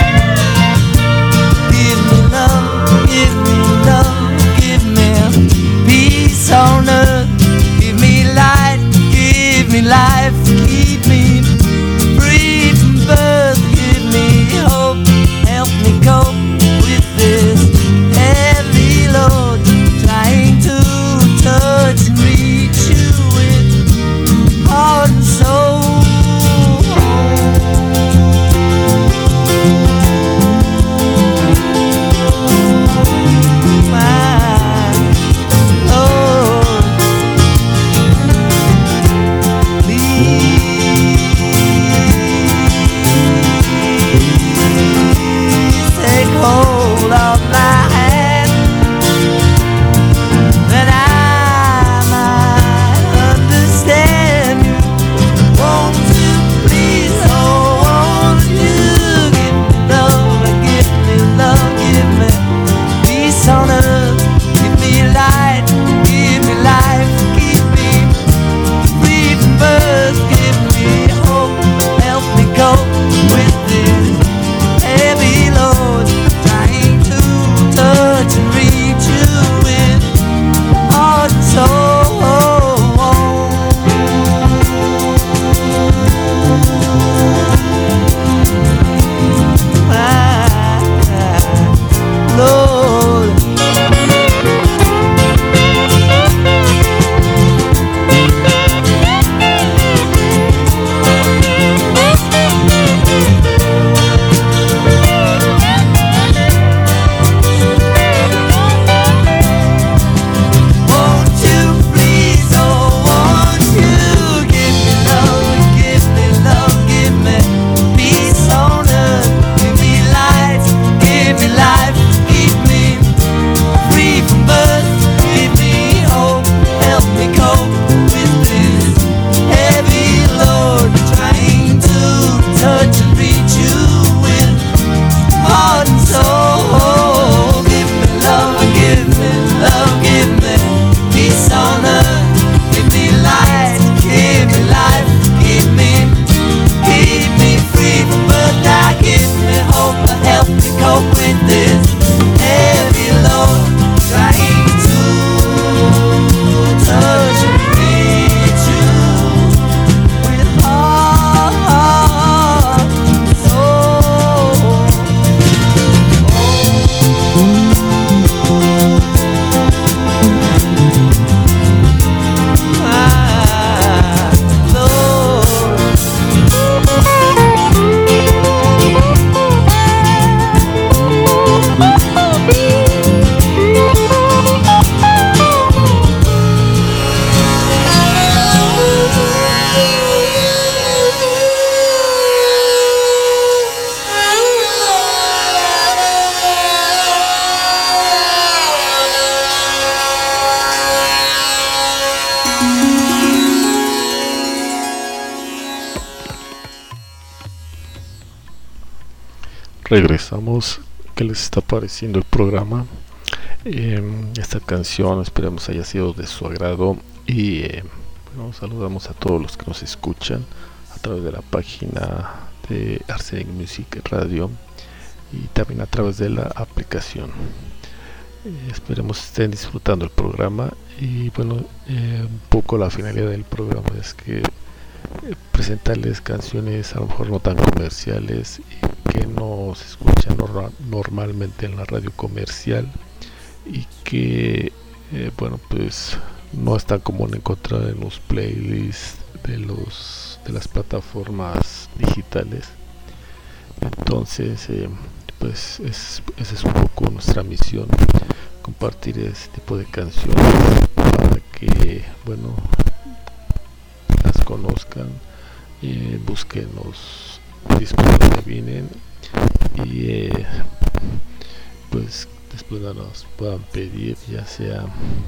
regresamos. ¿Qué les está pareciendo el programa? Esta canción esperamos haya sido de su agrado y bueno, saludamos a todos los que nos escuchan a través de la página de Arsenic Music Radio y también a través de la aplicación. Esperemos estén disfrutando el programa y bueno, un poco la finalidad del programa es que presentarles canciones a lo mejor no tan comerciales y que no se escuchan normalmente en la radio comercial y que bueno, pues no es tan común encontrar en los playlists de las plataformas digitales. Entonces pues esa es un poco nuestra misión, compartir ese tipo de canciones para que bueno las conozcan, busquen los discos donde vienen y pues después nos puedan pedir, ya sea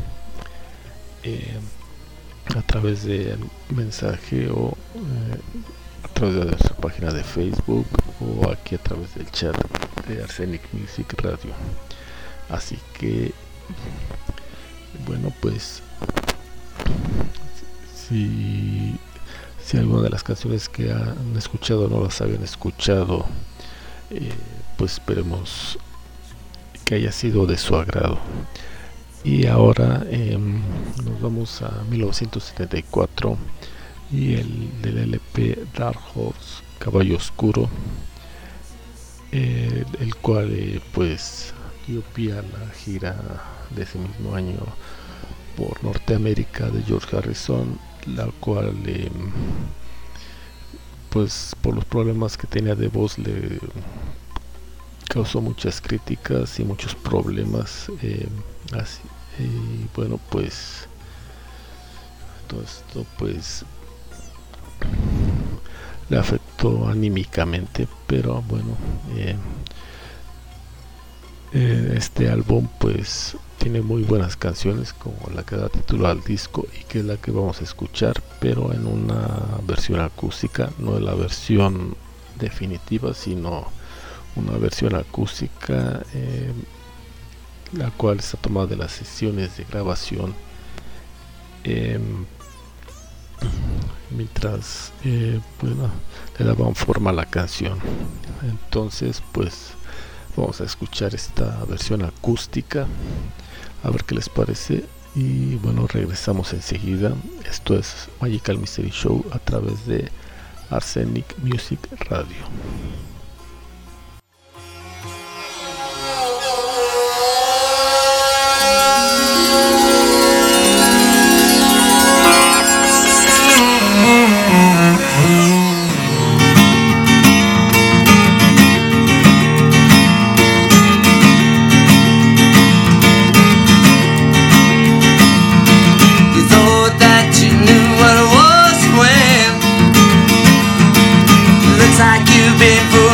a través de mensaje o a través de nuestra página de Facebook o aquí a través del chat de Arsenic Music Radio. Así que bueno, pues si alguna de las canciones que han escuchado no las habían escuchado, pues esperemos que haya sido de su agrado. Y ahora nos vamos a 1974 y del LP Dark Horse, Caballo Oscuro, el cual pues dio pie a la gira de ese mismo año por Norteamérica de George Harrison, la cual pues por los problemas que tenía de voz le causó muchas críticas y muchos problemas, así, y bueno, pues todo esto pues le afectó anímicamente, pero bueno, este álbum pues tiene muy buenas canciones como la que da título al disco y que es la que vamos a escuchar, pero en una versión acústica, no la versión definitiva, sino una versión acústica, la cual está tomada de las sesiones de grabación mientras bueno, le daban forma a la canción. Entonces pues vamos a escuchar esta versión acústica, a ver qué les parece y bueno, regresamos enseguida. Esto es Magical Mystery Show a través de Arsenic Music Radio. Like you've been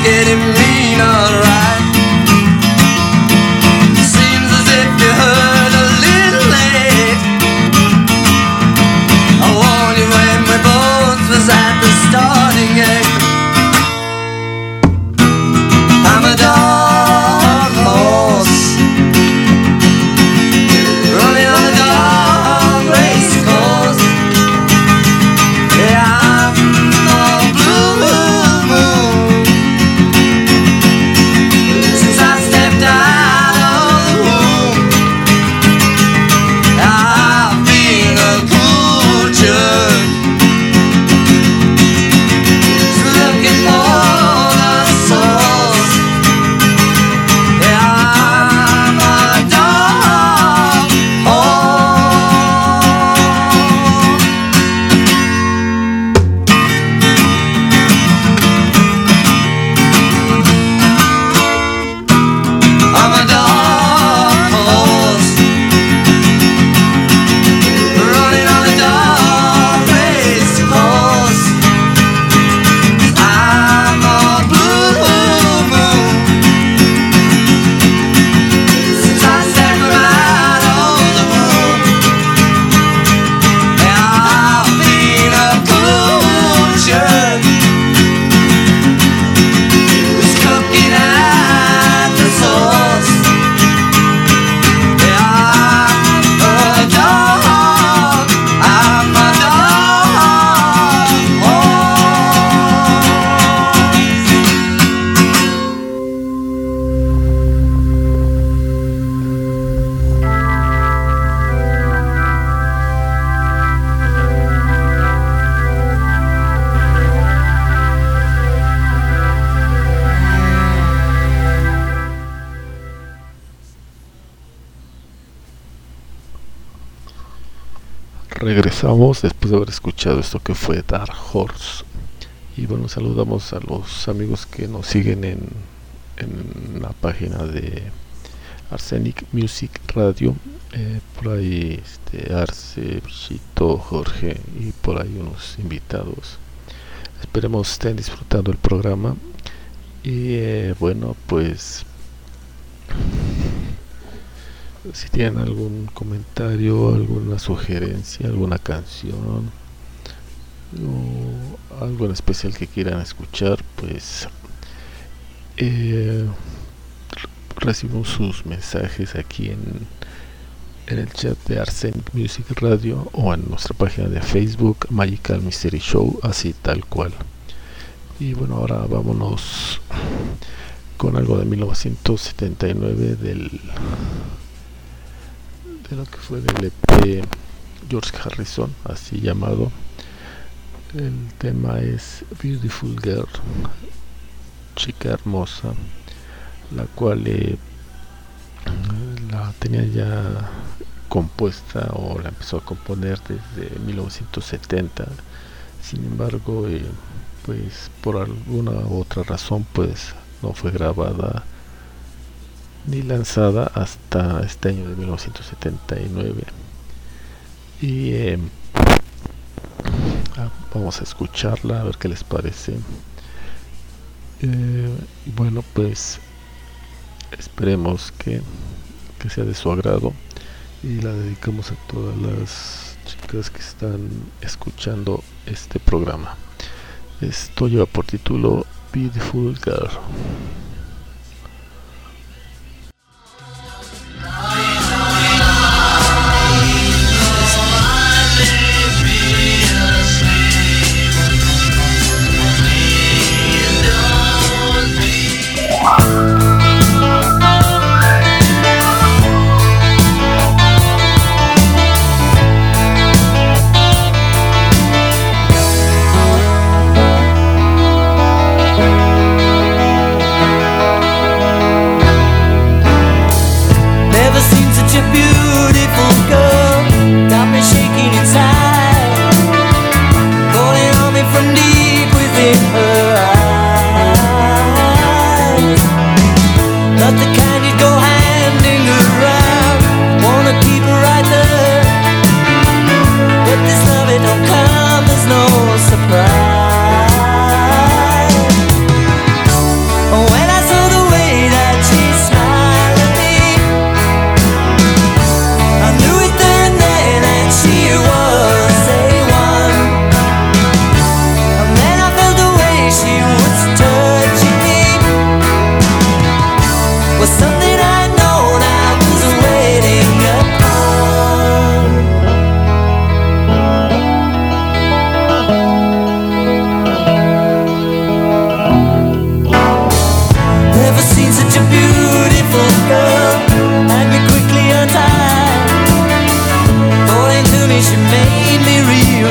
getting mean, alright. Seems as if you heard a little late. I warned you when we both was at the starting gate. I'm a dark horse running on a dark race course. Yeah, I'm a blue moon. Since I stepped out of the womb, I've been a cool judge, looking for the source. Yeah, I'm a dark horse. I'm a dark horse running on a dark race course. I'm a blue moon since I stepped right out of the womb. Yeah, I've been a cool jerk who's cooking at the source. Yeah, I'm a dog, I'm a dog horse. Regresamos después de haber escuchado esto que fue Dark Horse. Y bueno, saludamos a los amigos que nos siguen en la página de Arsenic Music Radio. Por ahí Arce, Chito, Jorge y por ahí unos invitados. Esperemos estén disfrutando el programa. Y bueno, pues si tienen algún comentario, alguna sugerencia, alguna canción o algo en especial que quieran escuchar, pues recibimos sus mensajes aquí en el chat de Arsenic Music Radio o en nuestra página de Facebook Magical Mystery Show, así tal cual. Y bueno, ahora vámonos con algo de 1979 de lo que fue del EP George Harrison, así llamado. El tema es Beautiful Girl, chica hermosa, la cual la tenía ya compuesta o la empezó a componer desde 1970. Sin embargo, pues por alguna u otra razón, pues no fue grabada ni lanzada hasta este año de 1979. Y vamos a escucharla a ver qué les parece. Y bueno, pues esperemos que sea de su agrado y la dedicamos a todas las chicas que están escuchando este programa. Esto lleva por título Beautiful Girl. a beautiful girl, and we quickly untied. Falling to me, she made me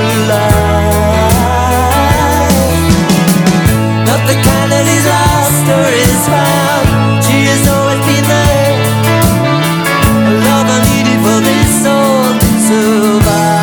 realize not the kind that is lost or is found. She has always been there, a love I needed for this soul to survive.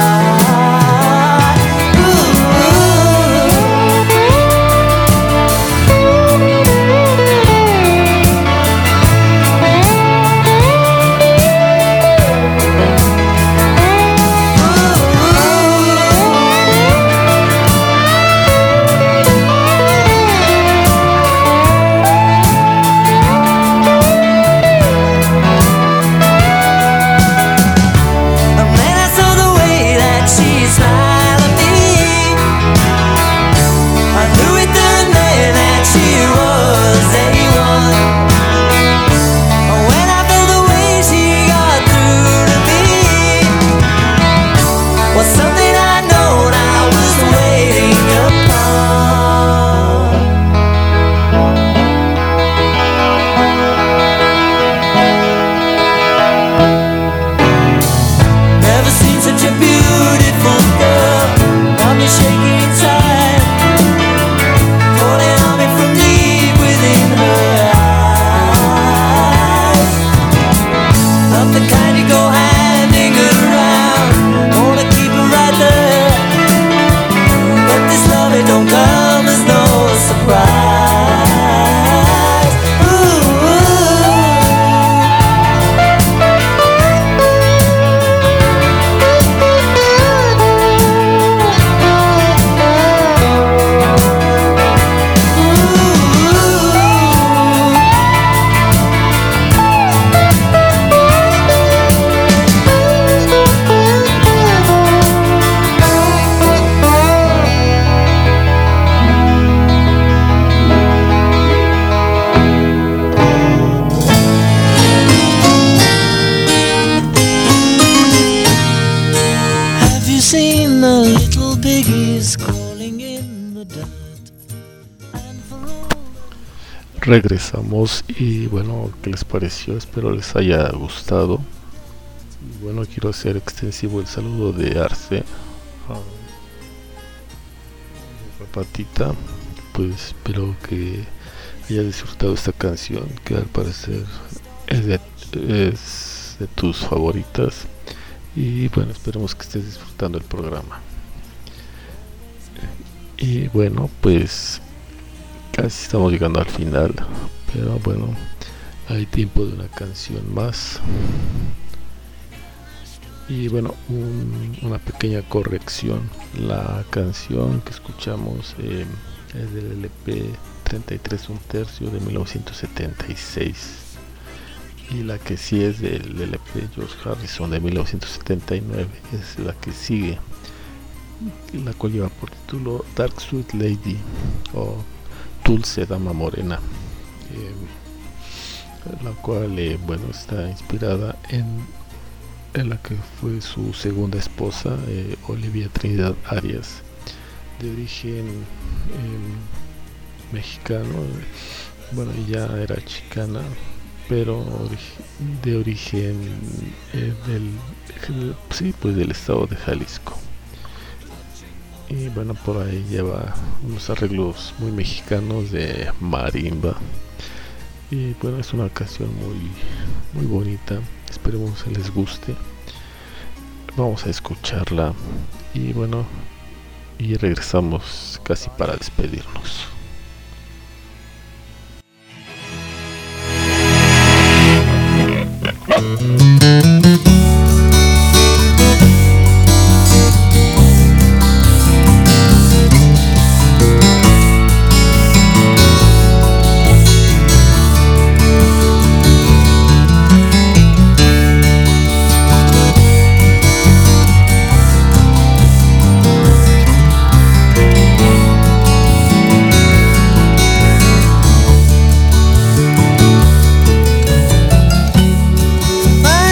Regresamos y bueno, ¿qué les pareció? Espero les haya gustado. Y bueno, quiero hacer extensivo el saludo de Arce a Patita. Pues espero que haya disfrutado esta canción, que al parecer es de tus favoritas. Y bueno, esperemos que estés disfrutando el programa. Y bueno, pues casi estamos llegando al final, pero bueno, hay tiempo de una canción más. Y bueno, una pequeña corrección. La canción que escuchamos es del LP 33 1/3 de 1976, y la que sí es del LP George Harrison de 1979 es la que sigue, la cual lleva por título Dark Sweet Lady o Dulce Dama Morena, la cual bueno, está inspirada en la que fue su segunda esposa, Olivia Trinidad Arias, de origen mexicano. Bueno, ella era chicana, pero de origen del estado de Jalisco. Y bueno, por ahí lleva unos arreglos muy mexicanos de marimba. Y bueno, es una canción muy bonita. Esperemos que les guste. Vamos a escucharla. Y bueno, y regresamos casi para despedirnos. My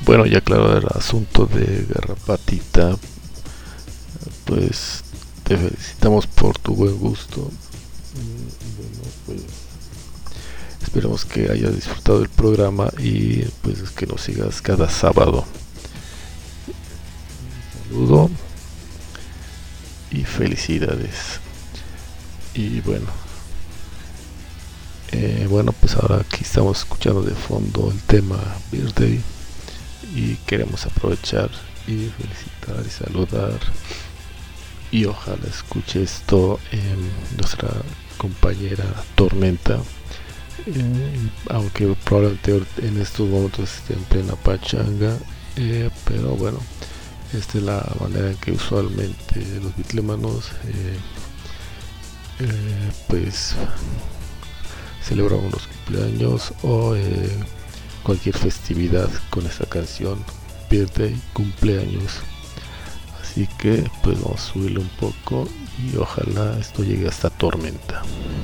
bueno, ya claro el asunto de Garrapatita, pues te felicitamos por tu buen gusto. Bueno, pues esperemos que hayas disfrutado del programa y pues que nos sigas cada sábado. Un saludo y felicidades. Y bueno, pues ahora aquí estamos escuchando de fondo el tema Birthday y queremos aprovechar y felicitar y saludar, y ojalá escuche esto nuestra compañera Tormenta, aunque probablemente en estos momentos esté en plena pachanga, pero bueno, esta es la manera en que usualmente los bitlemanos pues celebramos los cumpleaños o cualquier festividad con esta canción, Birthday, cumpleaños. Así que pues vamos a subirle un poco y ojalá esto llegue hasta Tormenta.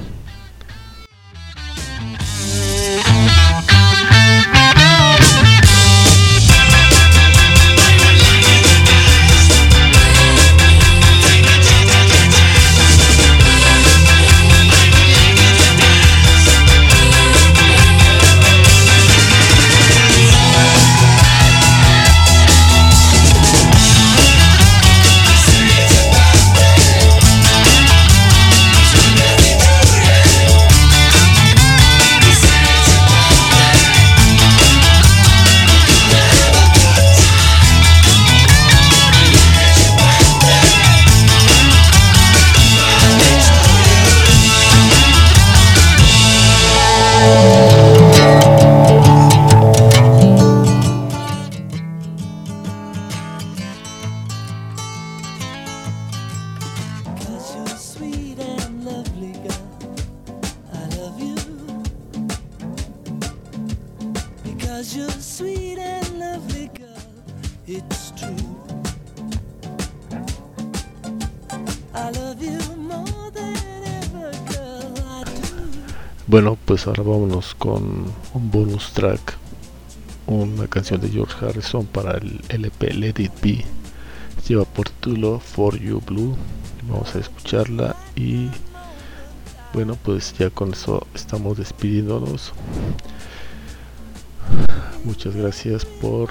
Bueno, pues ahora vámonos con un bonus track, una canción de George Harrison para el LP Let It Be, lleva por título For You Blue. Vamos a escucharla y bueno, pues ya con eso estamos despidiéndonos. Muchas gracias por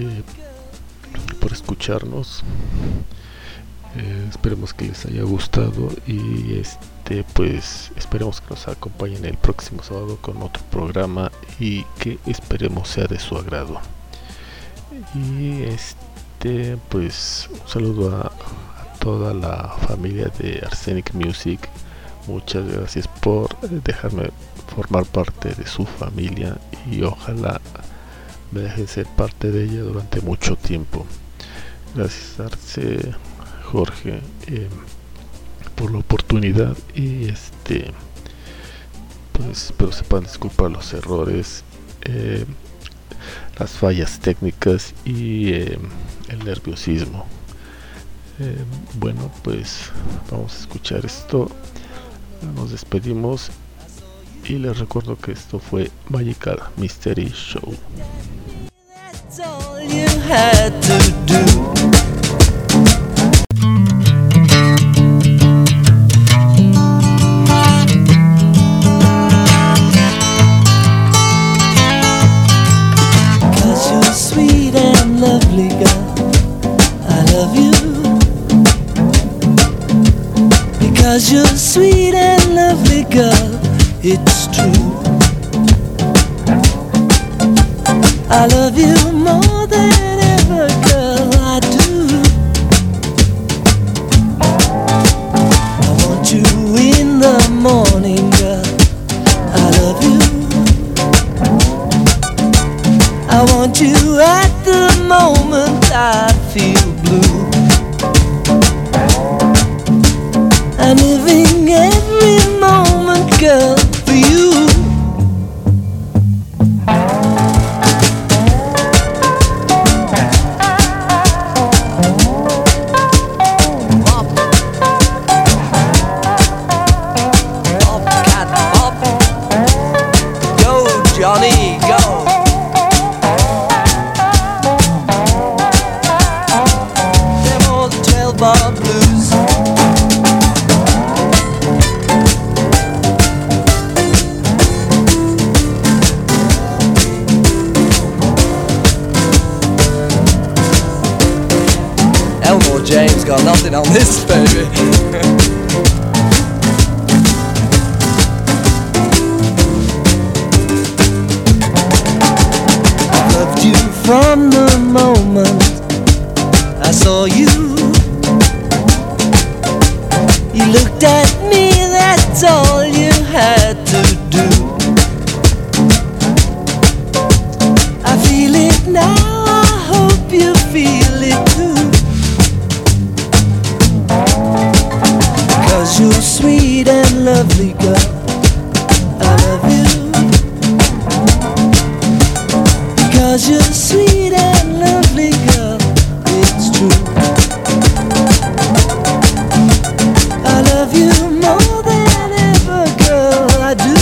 escucharnos. Esperemos que les haya gustado y pues esperemos que nos acompañen el próximo sábado con otro programa y que esperemos sea de su agrado. Y pues un saludo a toda la familia de Arsenic Music. Muchas gracias por dejarme formar parte de su familia y ojalá me dejen ser parte de ella durante mucho tiempo. Gracias Arce, Jorge, por la oportunidad y pues espero sepan disculpar los errores, las fallas técnicas y el nerviosismo. Bueno, pues vamos a escuchar esto, nos despedimos y les recuerdo que esto fue Magical Mystery Show. That's all you had to do. Lovely girl, I love you because you're sweet and lovely girl, it's true. I love you more than ever, girl, I do. I want you in the morning, girl, I love you. I want you at the moment I feel blue. I'm living every moment, girl, for you. Bop, bop, cat, bop. Go, Johnny, go. James got nothing on this, baby. I loved you from the moment I saw you. You looked at me, that's all you had to do. I feel it now, I hope you feel it too. 'Cause you're sweet and lovely, girl, I love you. 'Cause you're sweet and lovely, girl, it's true. I love you more than ever, girl, I do.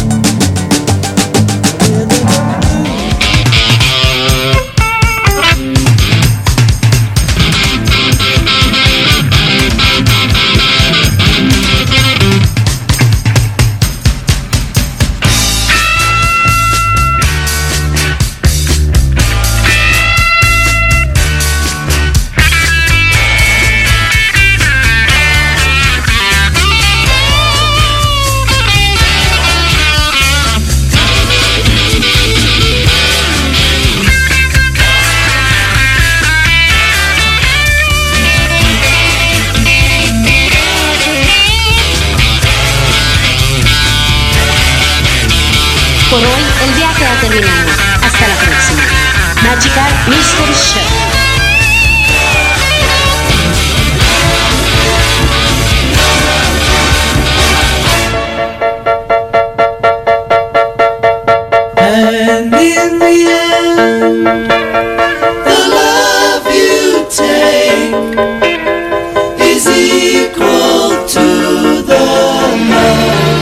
Por hoy el viaje ha terminado. Hasta la próxima. Magical Mystery Show. And in the end, the love you take is equal to the love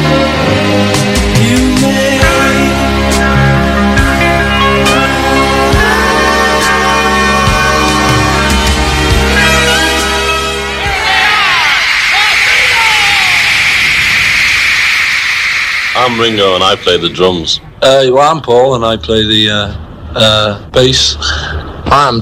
you make. I'm Ringo and I play the drums. Well, I'm Paul and I play the bass. I'm